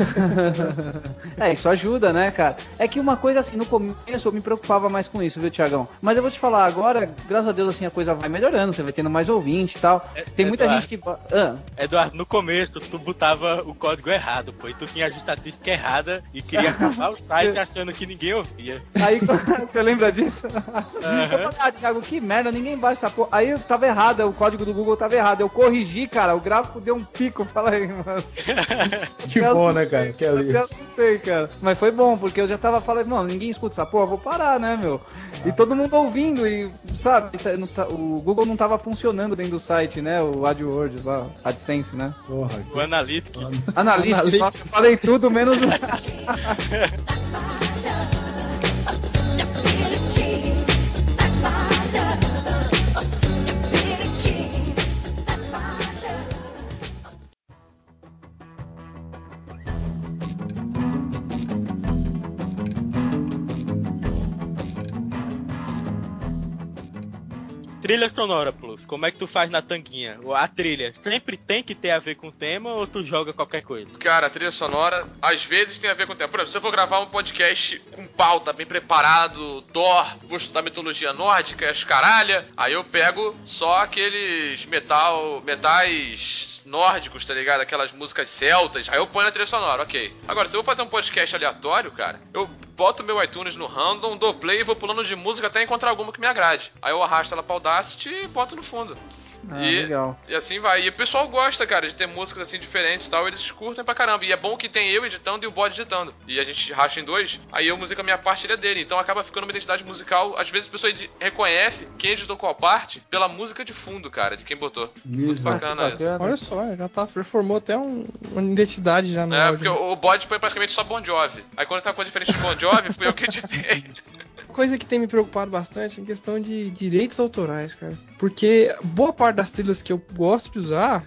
Isso ajuda, né, cara? É que uma coisa assim, no começo eu me preocupava mais com isso, viu, Thiagão? Mas eu vou te falar, agora, graças a Deus, assim, a coisa vai melhorando, você vai tendo mais ouvinte e tal. Tem muita gente que... Eduardo, no começo, tu botava o código errado, pô, e tu tinha a estatística errada e queria acabar o site achando que ninguém ouvia. Aí, você lembra disso? Eu falei, Thiago, que merda, ninguém baixa essa porra. Aí eu tava errado, o código do Google tava errado. Eu corrigi, cara, o gráfico deu um pico. Fala aí, mano. Que bom, né, cara? Que alívio. Eu assustei, cara. Mas foi bom, porque eu já tava falando, mano, ninguém escuta essa porra, vou parar, né, meu? E todo mundo ouvindo, e, sabe, o Google não tava funcionando dentro do site, né? O AdWords lá, AdSense, né? Porra, O Analytics. Analytics, nossa, eu falei tudo menos o... Trilha sonora, Plus, como é que tu faz na Tanguinha? A trilha sempre tem que ter a ver com o tema ou tu joga qualquer coisa? Cara, a trilha sonora, às vezes tem a ver com o tema. Por exemplo, se eu vou gravar um podcast com pauta, bem preparado, Thor, vou estudar mitologia nórdica, as caralha, aí eu pego só aqueles metais nórdicos, tá ligado? Aquelas músicas celtas, aí eu ponho na trilha sonora, ok. Agora, se eu vou fazer um podcast aleatório, cara, eu boto meu iTunes no random, dou play e vou pulando de música até encontrar alguma que me agrade. Aí eu arrasto ela pra Audacity e boto no fundo. Legal. E assim vai. E o pessoal gosta, cara, de ter músicas assim diferentes e tal. Eles curtem pra caramba. E é bom que tem eu editando e o bode editando. E a gente racha em dois. Aí eu musico a minha parte e ele é dele. Então acaba ficando uma identidade musical. Às vezes a pessoa reconhece quem editou qual parte pela música de fundo, cara, de quem botou. Muito bacana isso. Olha só, já formou até uma identidade já no áudio. Porque o bode põe praticamente só Bon Jovi. Aí quando tá coisa diferente de Bon Jovi, fui eu que editei. Coisa que tem me preocupado bastante é a questão de direitos autorais, cara. Porque boa parte das trilhas que eu gosto de usar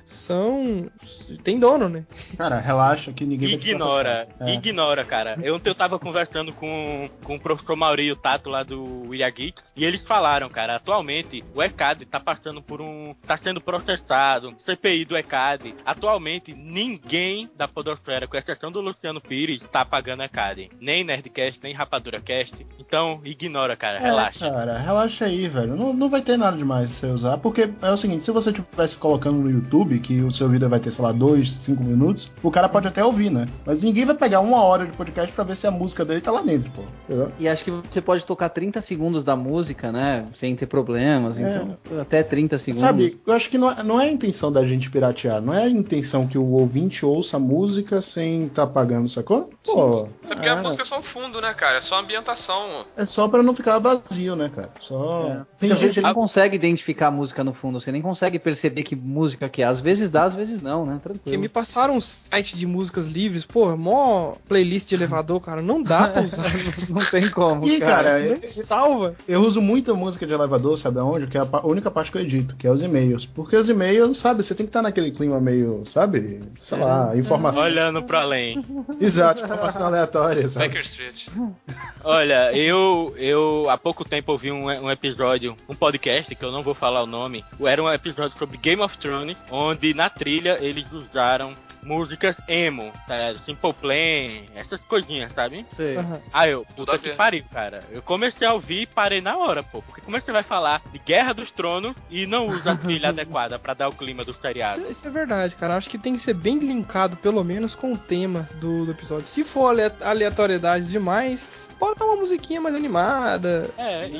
tem dono, né? Cara, relaxa que ninguém vai te processar. Ignora, cara. Eu tava conversando com o professor Mauri e o Tato lá do Yagi, e eles falaram, cara, atualmente o ECAD tá passando por tá sendo processado, CPI do ECAD. Atualmente, ninguém da podosfera, com exceção do Luciano Pires, tá pagando ECAD. Nem Nerdcast, nem Rapadura Cast. Então, ignora, cara, relaxa. Cara, relaxa aí, velho. Não vai ter nada demais você usar, porque é o seguinte, se você estivesse colocando no YouTube, que o seu vídeo vai ter, sei lá, 2, 5 minutos, o cara pode até ouvir, né? Mas ninguém vai pegar 1 hora de podcast pra ver se a música dele tá lá dentro, pô. Entendeu? E acho que você pode tocar 30 segundos da música, né? Sem ter problemas. Então, até 30 segundos. Sabe, eu acho que não é a intenção da gente piratear. Não é a intenção que o ouvinte ouça a música sem estar pagando, sacou? Pô. É porque a música é só um fundo, né, cara? É só ambientação. É só pra não ficar vazio, né, cara? Tem Às vezes gente você não consegue identificar a música no fundo, você nem consegue perceber que música que é. Às vezes dá, às vezes não, né? Tranquilo. Porque me passaram um site de músicas livres, pô, mó playlist de elevador, cara, não dá pra usar. Não tem como, E, cara, não salva. Eu uso muita música de elevador, sabe aonde? Que é a única parte que eu edito, que é os e-mails. Porque os e-mails, sabe, você tem que estar naquele clima meio, sabe? Sei lá, informação. Olhando pra além. Exato, informação aleatória, sabe? Baker Street. Olha, eu há pouco tempo ouvi um episódio, um podcast, que eu não vou falar o nome. Era um episódio sobre Game of Thrones, onde na trilha eles usaram músicas emo, tá? Simple Plan, essas coisinhas, sabe? Sei. Aí eu, Tudo puta a que ver. pariu, cara. Eu comecei a ouvir e parei na hora, pô. Porque como é que você vai falar de Guerra dos Tronos e não usa a trilha adequada pra dar o clima do seriado? Isso é verdade, cara. Acho que tem que ser bem linkado, pelo menos, com o tema do episódio. Se for aleatoriedade demais, bota uma musiquinha mais animada.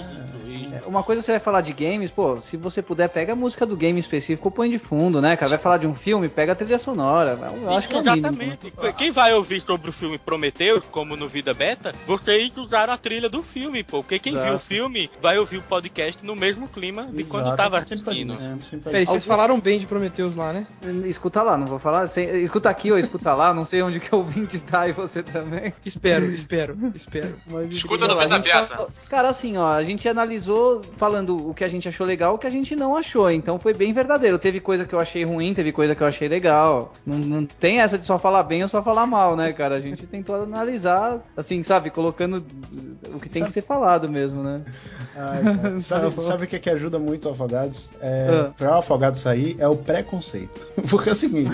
Isso. Uma coisa você vai falar de games, pô, se você puder, pega a música do game específico, põe de fundo, né, cara? Vai falar de um filme, pega a trilha sonora. Eu acho que é o mínimo. Exatamente. Quem vai ouvir sobre o filme Prometheus, como no Vida Beta, vocês usaram a trilha do filme, pô. Porque quem viu o filme vai ouvir o podcast no mesmo clima de quando tava assistindo. Peraí, vocês falaram bem de Prometheus lá, né? Escuta lá, não vou falar. Escuta aqui ou escuta lá, não sei onde que o ouvinte tá e você também. Espero. Mas, Escuta no Vida Beta. Cara, assim, ó, a gente analisou falando o que a gente achou legal e o que a gente não achou. Então foi bem verdadeiro. Teve coisa que eu achei ruim, teve coisa que eu achei legal. Não tem essa de só falar bem ou só falar mal, né, cara? A gente tentou analisar, assim, sabe, colocando o que tem que ser falado mesmo, né? Ai, sabe o que ajuda muito o Afogados? Pra o Afogados sair é o preconceito. Porque é o seguinte,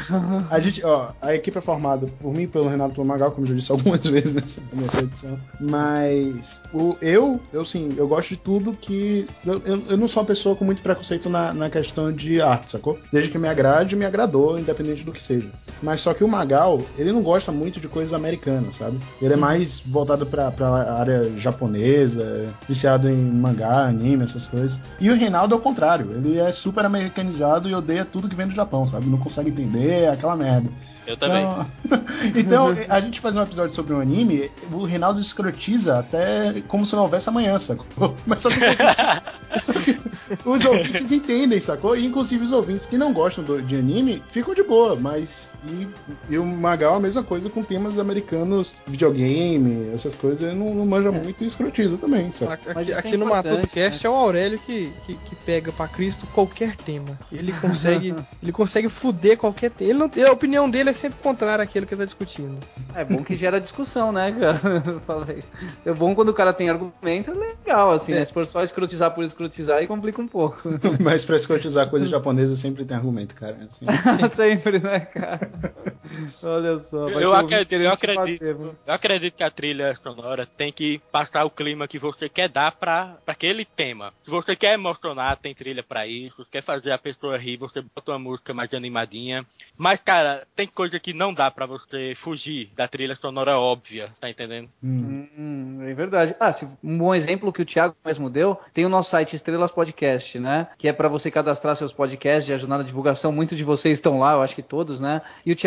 a equipe é formada por mim e pelo Renato Magal, como eu já disse algumas vezes nessa edição. Mas eu gosto de tudo que. Eu não sou uma pessoa com muito preconceito na questão de arte, sacou? Desde que me agrade, me agradou, independente do que seja. Mas só que o Magal, ele não gosta muito de coisas americanas, sabe? Ele é mais voltado pra área japonesa, viciado em mangá, anime, essas coisas. E o Reinaldo, ao contrário, ele é super americanizado e odeia tudo que vem do Japão, sabe? Não consegue entender aquela merda. Eu também. Então, a gente faz um episódio sobre um anime, o Reinaldo escrotiza até como se não houvesse amanhã, sacou? Mas só que os ouvintes entendem, sacou? E inclusive os ouvintes que não gostam de anime ficam de boa, mas e o Magal a mesma coisa com temas americanos, videogame, essas coisas, ele não manja muito e escrotiza também, sabe? Aqui no Matuto Cast é o Aurélio que pega pra Cristo qualquer tema. Ele consegue fuder qualquer tema. A opinião dele é sempre contrária àquilo que ele tá discutindo. É bom que gera discussão, né, cara? É bom quando o cara tem argumento, é legal, assim, né? Se for só escrotizar por escrotizar, aí complica um pouco. Mas pra escrotizar coisas japonesas sempre tem argumento, cara. Assim. Sempre, né, cara? Olha só. Eu acredito que a trilha sonora tem que passar o clima que você quer dar pra aquele tema. Se você quer emocionar, tem trilha pra isso. Se quer fazer a pessoa rir, você bota uma música mais animadinha. Mas, cara, tem coisa que não dá pra você fugir da trilha sonora óbvia, tá entendendo? É verdade. Um bom exemplo que o Thiago mesmo deu, tem o nosso site Estrelas Podcast, né? Que é pra você cadastrar seus podcasts e ajudar na divulgação. Muitos de vocês estão lá, eu acho que todos, né? E o Thiagão fez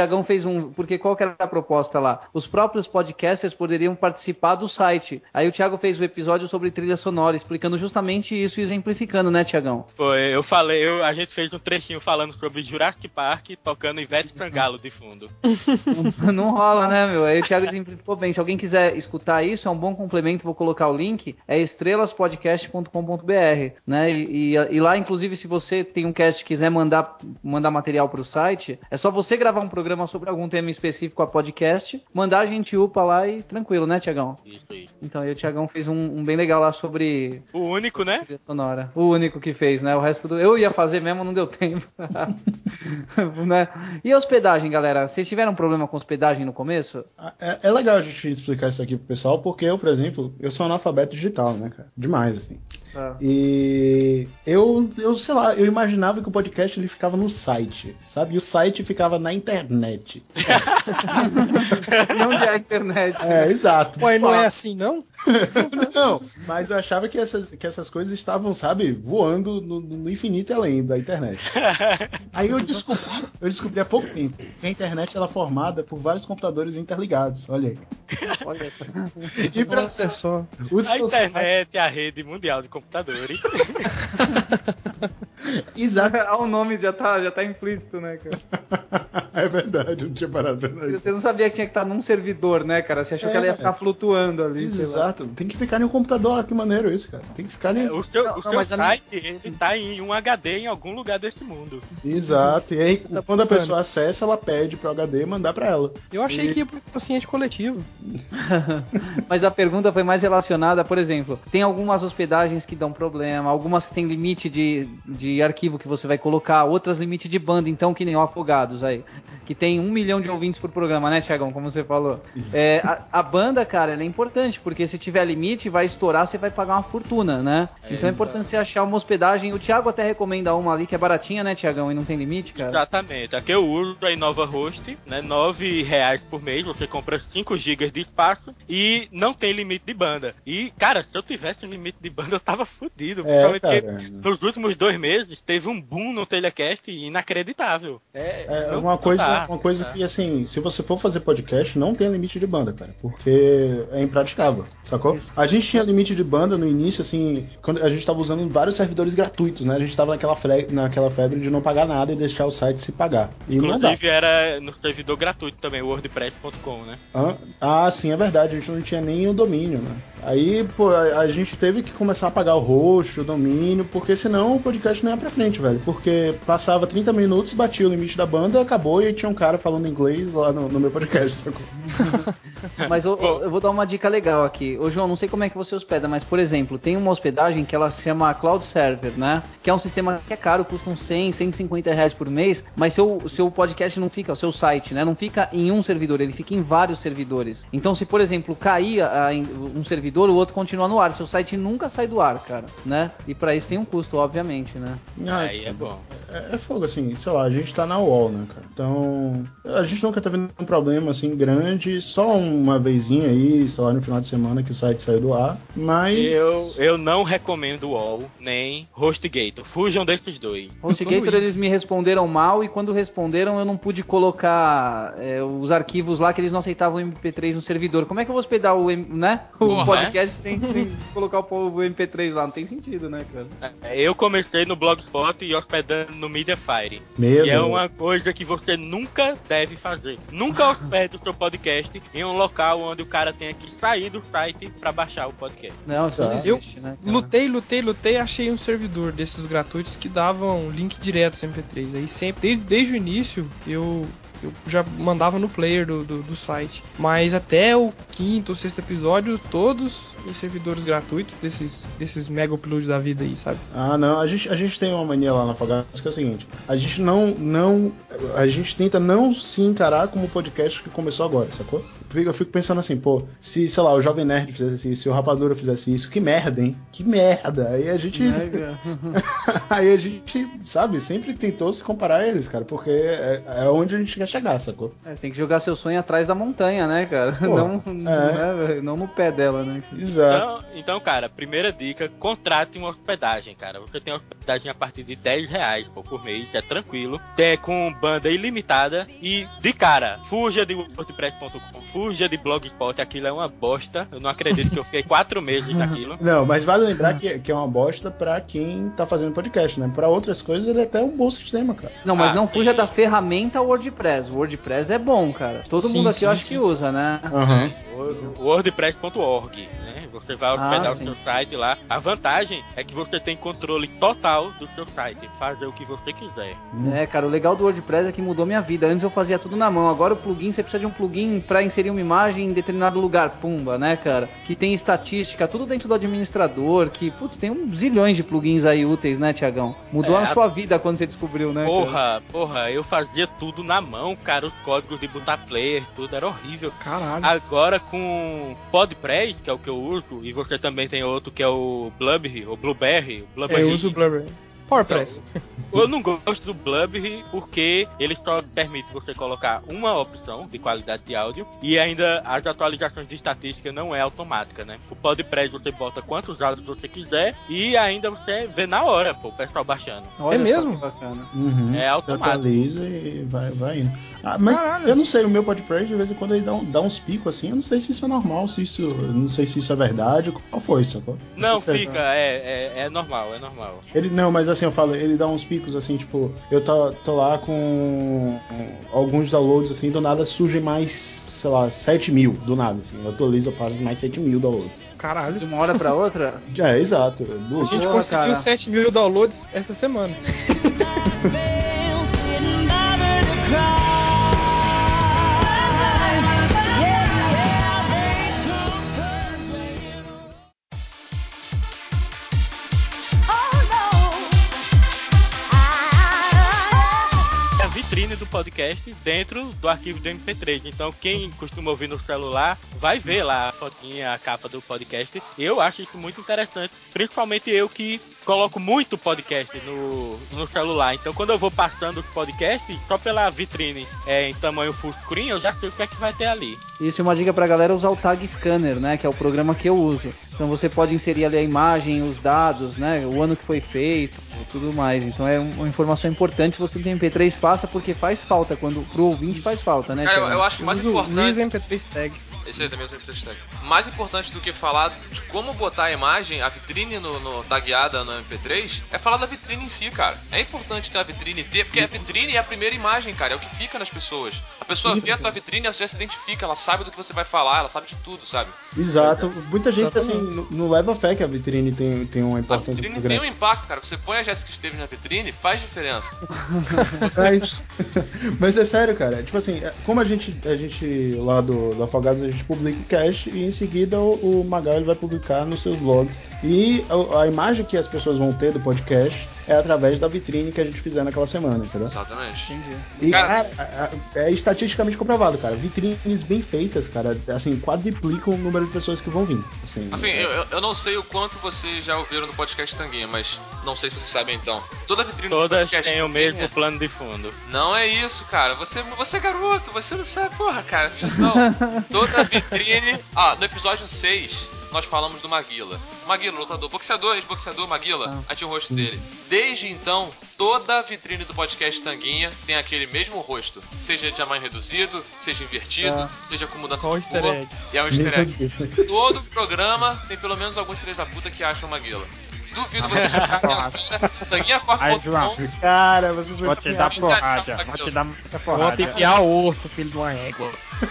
porque qual que era a proposta lá? Os próprios podcasters poderiam participar do site. Aí o Thiago fez o episódio sobre trilha sonora, explicando justamente isso e exemplificando, né, Thiagão? Foi, a gente fez um trechinho falando sobre Jurassic Park, tocando Ivete Sangalo de fundo. Não rola, né, meu? Aí o Thiago exemplificou bem. Se alguém quiser escutar isso, é um bom complemento, vou colocar o link, é estrelaspodcast.com.br, né? E lá, inclusive, se você tem um cast e quiser mandar material pro site, é só você gravar um programa sobre algum tema específico a podcast, mandar, a gente upa lá e tranquilo, né, Thiagão? Isso. Então, aí o Thiagão fez um bem legal lá sobre... O único, né? Trilha sonora. O único que fez, né? O resto eu ia fazer mesmo, não deu tempo. Né? E a hospedagem, galera? Vocês tiveram problema com hospedagem no começo? É legal a gente explicar isso aqui pro pessoal, porque eu, por exemplo, eu sou analfabeto digital, né, cara? Demais, assim. E eu sei lá, eu imaginava que o podcast ele ficava no site, sabe? E o site ficava na internet. E onde é a internet? Exato. Ué, não é assim, não? Não, mas eu achava que essas coisas estavam, sabe, voando no infinito e além da internet. Aí eu descobri há pouco tempo que a internet ela é formada por vários computadores interligados. Olha aí. Olha. E pra Nossa, só. A internet é a rede mundial de computadores. Exato. O nome já tá implícito, né, cara? É verdade, eu não tinha parado pra pensar isso. Você não sabia que tinha que estar num servidor, né, cara? Você achou que ela ia ficar flutuando ali. Exato, tem que ficar em um computador. Que maneiro isso, cara. Tem que ficar em... O seu site, ele tá em um HD em algum lugar desse mundo. Exato, e aí quando a pessoa acessa, ela pede pro HD mandar pra ela. Eu achei que ia pro paciente coletivo. Mas a pergunta foi mais relacionada, por exemplo, tem algumas hospedagens que dão problema, algumas que tem limite de arquivo que você vai colocar, outras limite de banda, então que nem o Afogados aí, que tem 1 milhão de ouvintes por programa, né, Thiagão, como você falou. A banda, cara, ela é importante, porque se tiver limite, vai estourar, você vai pagar uma fortuna, né? Então é importante você achar uma hospedagem. O Thiago até recomenda uma ali que é baratinha, né, Thiagão, e não tem limite, cara? Exatamente. Aqui eu uso a InovaHost, né, R$9 por mês, você compra 5 GB de espaço e não tem limite de banda. E, cara, se eu tivesse limite de banda, eu tava fudido. Porque nos últimos 2 meses teve um boom no Telecast inacreditável. Uma coisa que, assim, se você for fazer podcast, não tem limite de banda, cara, porque é impraticável, sacou? Isso. A gente tinha limite de banda no início, assim, quando a gente tava usando vários servidores gratuitos, né? A gente tava naquela febre de não pagar nada e deixar o site se pagar. E inclusive era no servidor gratuito também, wordpress.com, né? Sim, é verdade, a gente não tinha nem o domínio, né? Aí, pô, a gente teve que começar a pagar o host, o domínio, porque senão o podcast não ia pra frente, velho. Porque passava 30 minutos, batia o limite da banda, acabou e tinha um cara falando inglês lá no meu podcast, sacou? Mas eu vou dar uma dica legal aqui. Ô, João, não sei como é que você hospeda, mas, por exemplo, tem uma hospedagem que ela se chama Cloud Server, né? Que é um sistema que é caro, custa uns 100, 150 reais por mês, mas seu podcast não fica, o seu site, né? Não fica em um servidor, ele fica em vários servidores. Então, se, por exemplo, cair um servidor, o outro continua no ar. Seu site nunca sai do ar, cara, né? E pra isso tem um custo, obviamente, né? Aí é bom. É fogo, assim, sei lá, a gente tá na UOL, né, cara? Então, a gente nunca teve um problema, assim, grande, só uma vezinha aí, sei lá, no final de semana que o site saiu do ar, mas... Eu não recomendo o UOL, nem HostGator. Fujam desses dois. HostGator, eles me responderam mal e quando responderam eu não pude colocar os arquivos lá que eles não aceitavam o MP3 no servidor. Como é que eu vou hospedar o podcast sem colocar o MP3 lá? Não tem sentido, né, cara? Eu comecei no Blogspot e hospedando no Mediafire. Que é uma coisa que você nunca deve fazer. Nunca hospede o seu podcast em um local onde o cara tenha que sair do site pra baixar o podcast. Não, isso não existe, né? Lutei, achei um servidor desses gratuitos que davam link direto do MP3. Aí sempre, desde o início, eu já mandava no player do site. Mas até o 5º ou 6º episódio, todos em servidores gratuitos desses mega uploads da vida aí, sabe? Não, a gente tem uma mania lá na Afogados que é o seguinte: a gente a gente tenta não se encarar como podcast que começou agora, sacou? Eu fico pensando assim, pô, se, sei lá, o Jovem Nerd fizesse isso, se o Rapadura fizesse isso, que merda, hein? Que merda! Aí a gente aí a gente, sabe, sempre tentou se comparar a eles, cara, porque é onde a gente quer chegar, sacou? Tem que jogar seu sonho atrás da montanha, né, cara? Não no pé dela, né? Exato. Então, cara, primeira dica, contrate uma hospedagem, cara. Você tem hospedagem a partir de R$10 por mês, é tranquilo. Com banda ilimitada e, de cara, fuja de wordpress.com, fuja de Blogspot, aquilo é uma bosta. Eu não acredito que eu fiquei 4 meses naquilo. Não, mas vale lembrar que é uma bosta pra quem tá fazendo podcast, né? Pra outras coisas ele é até um bom sistema, cara. Não, mas não sim. fuja da ferramenta WordPress. O WordPress é bom, cara. Todo mundo aqui eu acho que usa, né? Aham. wordpress.org, né? Você vai hospedar o seu site lá. A vantagem é que você tem controle total do seu site, fazer o que você quiser. É, cara, o legal do WordPress é que mudou minha vida. Antes eu fazia tudo na mão. Agora o plugin, você precisa de um plugin pra inserir uma imagem em determinado lugar. Pumba, né, cara? Que tem estatística, tudo dentro do administrador. Que, putz, tem zilhões de plugins aí úteis, né, Tiagão? Mudou a sua vida quando você descobriu, né, cara? Porra, eu fazia tudo na mão, cara. Os códigos de botar player, tudo era horrível. Caralho. Agora com PodPress, que é o que eu uso, e você também tem outro que é o Blueberry, ou Blueberry. Eu uso o Blueberry. PowerPress. Eu não gosto do Blueberry porque ele só permite você colocar uma opção de qualidade de áudio e ainda as atualizações de estatística não é automática, né? O PodPress você bota quantos áudios você quiser e ainda você vê na hora, pô, o pessoal baixando. Olha É mesmo? só que bacana. Uhum. É automático. Atualiza e vai indo. Mas Caralho. eu não sei, o meu PodPress de vez em quando ele dá uns picos assim. Eu não sei se isso é normal, não sei se isso é verdade. Qual foi isso? Não, fica, é normal, é normal. Ele, não, mas assim, eu falo, ele dá uns picos assim, tipo, eu tô lá com alguns downloads assim, do nada surgem mais, sei lá, 7.000 do nada, assim. Eu atualizo para mais 7.000 downloads. Caralho. De uma hora pra outra? É, exato. A gente Porra, conseguiu cara. 7.000 downloads essa semana. A vitrine do podcast dentro do arquivo do MP3. Então quem costuma ouvir no celular vai ver lá a fotinha, a capa do podcast. Eu acho isso muito interessante, principalmente eu que coloco muito podcast no celular. Então quando eu vou passando os podcasts, só pela vitrine em tamanho full screen, eu já sei o que é que vai ter ali. Isso é uma dica pra galera usar o Tag Scanner, né? Que é o programa que eu uso. Então você pode inserir ali a imagem, os dados, né? O ano que foi feito, tudo mais. Então é uma informação importante. Se você tem MP3, faça, porque faz falta. Pro ouvinte faz falta, né? Cara, Thiago? eu acho que o mais Uso o importante. Reason MP3 Tag. Esse aí também usa MP3 Tag. Mais importante do que falar de como botar a imagem, a vitrine tagueada no MP3, é falar da vitrine em si, cara. É importante ter a vitrine, porque a vitrine é a primeira imagem, cara, é o que fica nas pessoas. A pessoa vê a tua vitrine, ela já se identifica, ela sabe do que você vai falar, ela sabe de tudo, sabe? Exato. Muita gente, Exatamente. assim, não leva fé que a vitrine tem uma A importância vitrine muito tem grande. um impacto, cara. Você põe a Jéssica Esteves na vitrine, faz diferença. Mas é sério, cara. Tipo assim, como a gente lá do Afogados, a gente publica o cast e em seguida o Magal ele vai publicar nos seus blogs. E a imagem que as pessoas vão ter do podcast é através da vitrine que a gente fizer naquela semana, entendeu? Exatamente. E, Cara, é estatisticamente comprovado, cara. Vitrines bem feitas, cara, assim, quadriplicam o número de pessoas que vão vir. Assim, eu não sei o quanto vocês já ouviram no podcast Tanguinha, mas não sei se vocês sabem então. Toda vitrine Todas do podcast têm o Tanguinha, mesmo plano de fundo. Não é isso, cara. Você é garoto, você não sabe, porra, cara. Atenção. Toda vitrine. No episódio 6, nós falamos do Maguila. Maguila, lutador, boxeador, ex-boxeador, Maguila. Aí tinha o rosto dele. Desde então, toda a vitrine do podcast Tanguinha tem aquele mesmo rosto. Seja de tamanho reduzido, seja invertido, seja com mudança Qual de easter cor. egg? E é um easter egg. Todo programa tem pelo menos alguns filhos da puta que acham Maguila. Duvido vocês Tanguinha.com. Cara, vocês Vou te dar porrada, vou te dar muita Vou porrada. te enfiar o osso, filho de uma égua.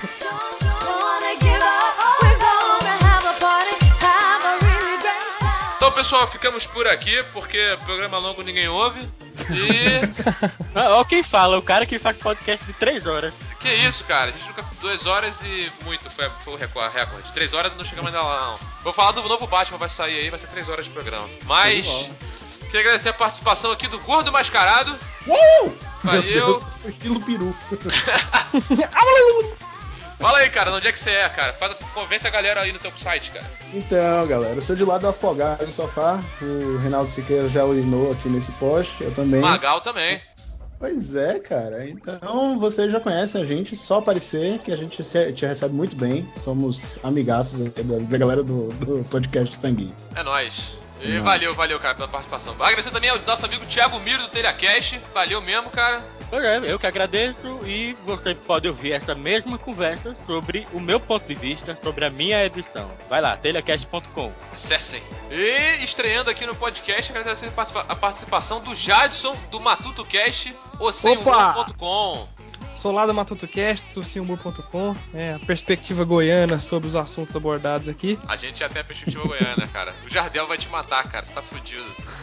Então, pessoal, ficamos por aqui, porque programa longo ninguém ouve. E... Olha quem fala, o cara que faz podcast de 3 horas. Que isso, cara? A gente nunca... 2 horas e muito foi o recorde. 3 horas não chegamos ainda lá, não. Vou falar do novo Batman, vai sair aí, vai ser 3 horas de programa. Mas... queria agradecer a participação aqui do Gordo Mascarado. Valeu. Estilo peru. Fala aí, cara, onde é que você é, cara? Convence a galera aí no teu site, cara. Então, galera, eu sou de lá do Afogado no Sofá. O Reinaldo Siqueira já urinou aqui nesse post, eu também. Magal também. Pois é, cara. Então, vocês já conhecem a gente, só aparecer que a gente te recebe muito bem. Somos amigaços da galera do podcast Tanguinho. É nóis. E valeu, cara, pela participação. Agradecer também ao nosso amigo Thiago Miro do TelhaCast. Valeu mesmo, cara. Eu que agradeço e você pode ouvir essa mesma conversa sobre o meu ponto de vista, sobre a minha edição. Vai lá, telhacast.com. Acessem. E estreando aqui no podcast, agradecer a participação do Jadson, do MatutoCast, ou semhumor.com. Sou lá do MatutoCast, do semhumor.com. A perspectiva goiana sobre os assuntos abordados aqui. A gente já tem a perspectiva goiana, cara. O Jardel vai te matar, cara. Você tá fudido.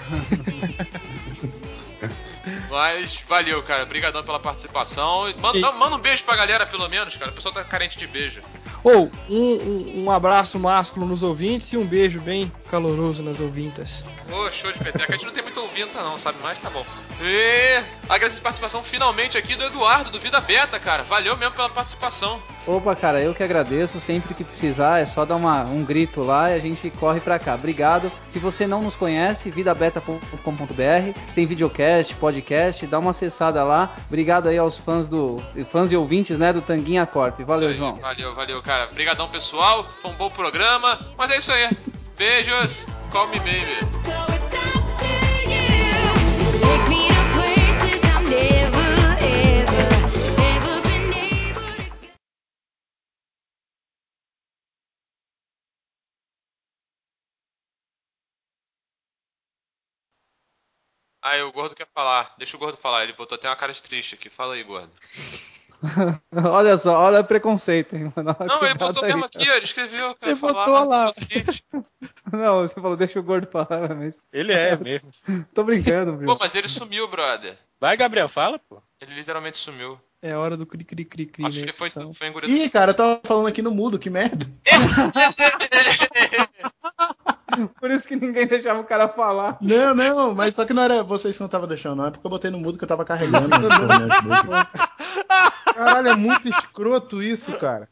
Mas valeu, cara. Obrigadão pela participação. Manda um beijo pra galera, pelo menos, cara. O pessoal tá carente de beijo. Um abraço másculo nos ouvintes e um beijo bem caloroso nas ouvintas. Show de peteca. A gente não tem muito ouvinta não, sabe? Mas tá bom. E agradeço a participação finalmente aqui do Eduardo, do Vida Beta, cara. Valeu mesmo pela participação. Opa, cara, eu que agradeço. Sempre que precisar é só dar um grito lá e a gente corre pra cá. Obrigado. Se você não nos conhece, vidabeta.com.br, tem videocast, podcast, dá uma acessada lá. Obrigado aí aos fãs e ouvintes, né, do Tanguinha Corp. Valeu, aí, João. Valeu, cara. Obrigadão, pessoal. Foi um bom programa. Mas é isso aí. Beijos. Call me baby. Aí, o Gordo quer falar. Deixa o Gordo falar. Ele botou até uma cara de triste aqui. Fala aí, Gordo. Olha só, olha o preconceito, hein, mano. Não, ele botou mesmo aqui, ele escreveu. Ele botou lá. Não, você falou, deixa o Gordo falar, mas... Ele é mesmo. Tô brincando, viu? Pô, mas ele sumiu, brother. Vai, Gabriel, fala, pô. Ele literalmente sumiu. É hora do cri-cri-cri-cri. Acho que ele foi engolido. Ih, cara, eu tava falando aqui no mudo, que merda. Por isso que ninguém deixava o cara falar. Não, mas só que não era vocês que não estavam deixando, não. É porque eu botei no mudo que eu tava carregando. Caralho, é muito escroto isso, cara.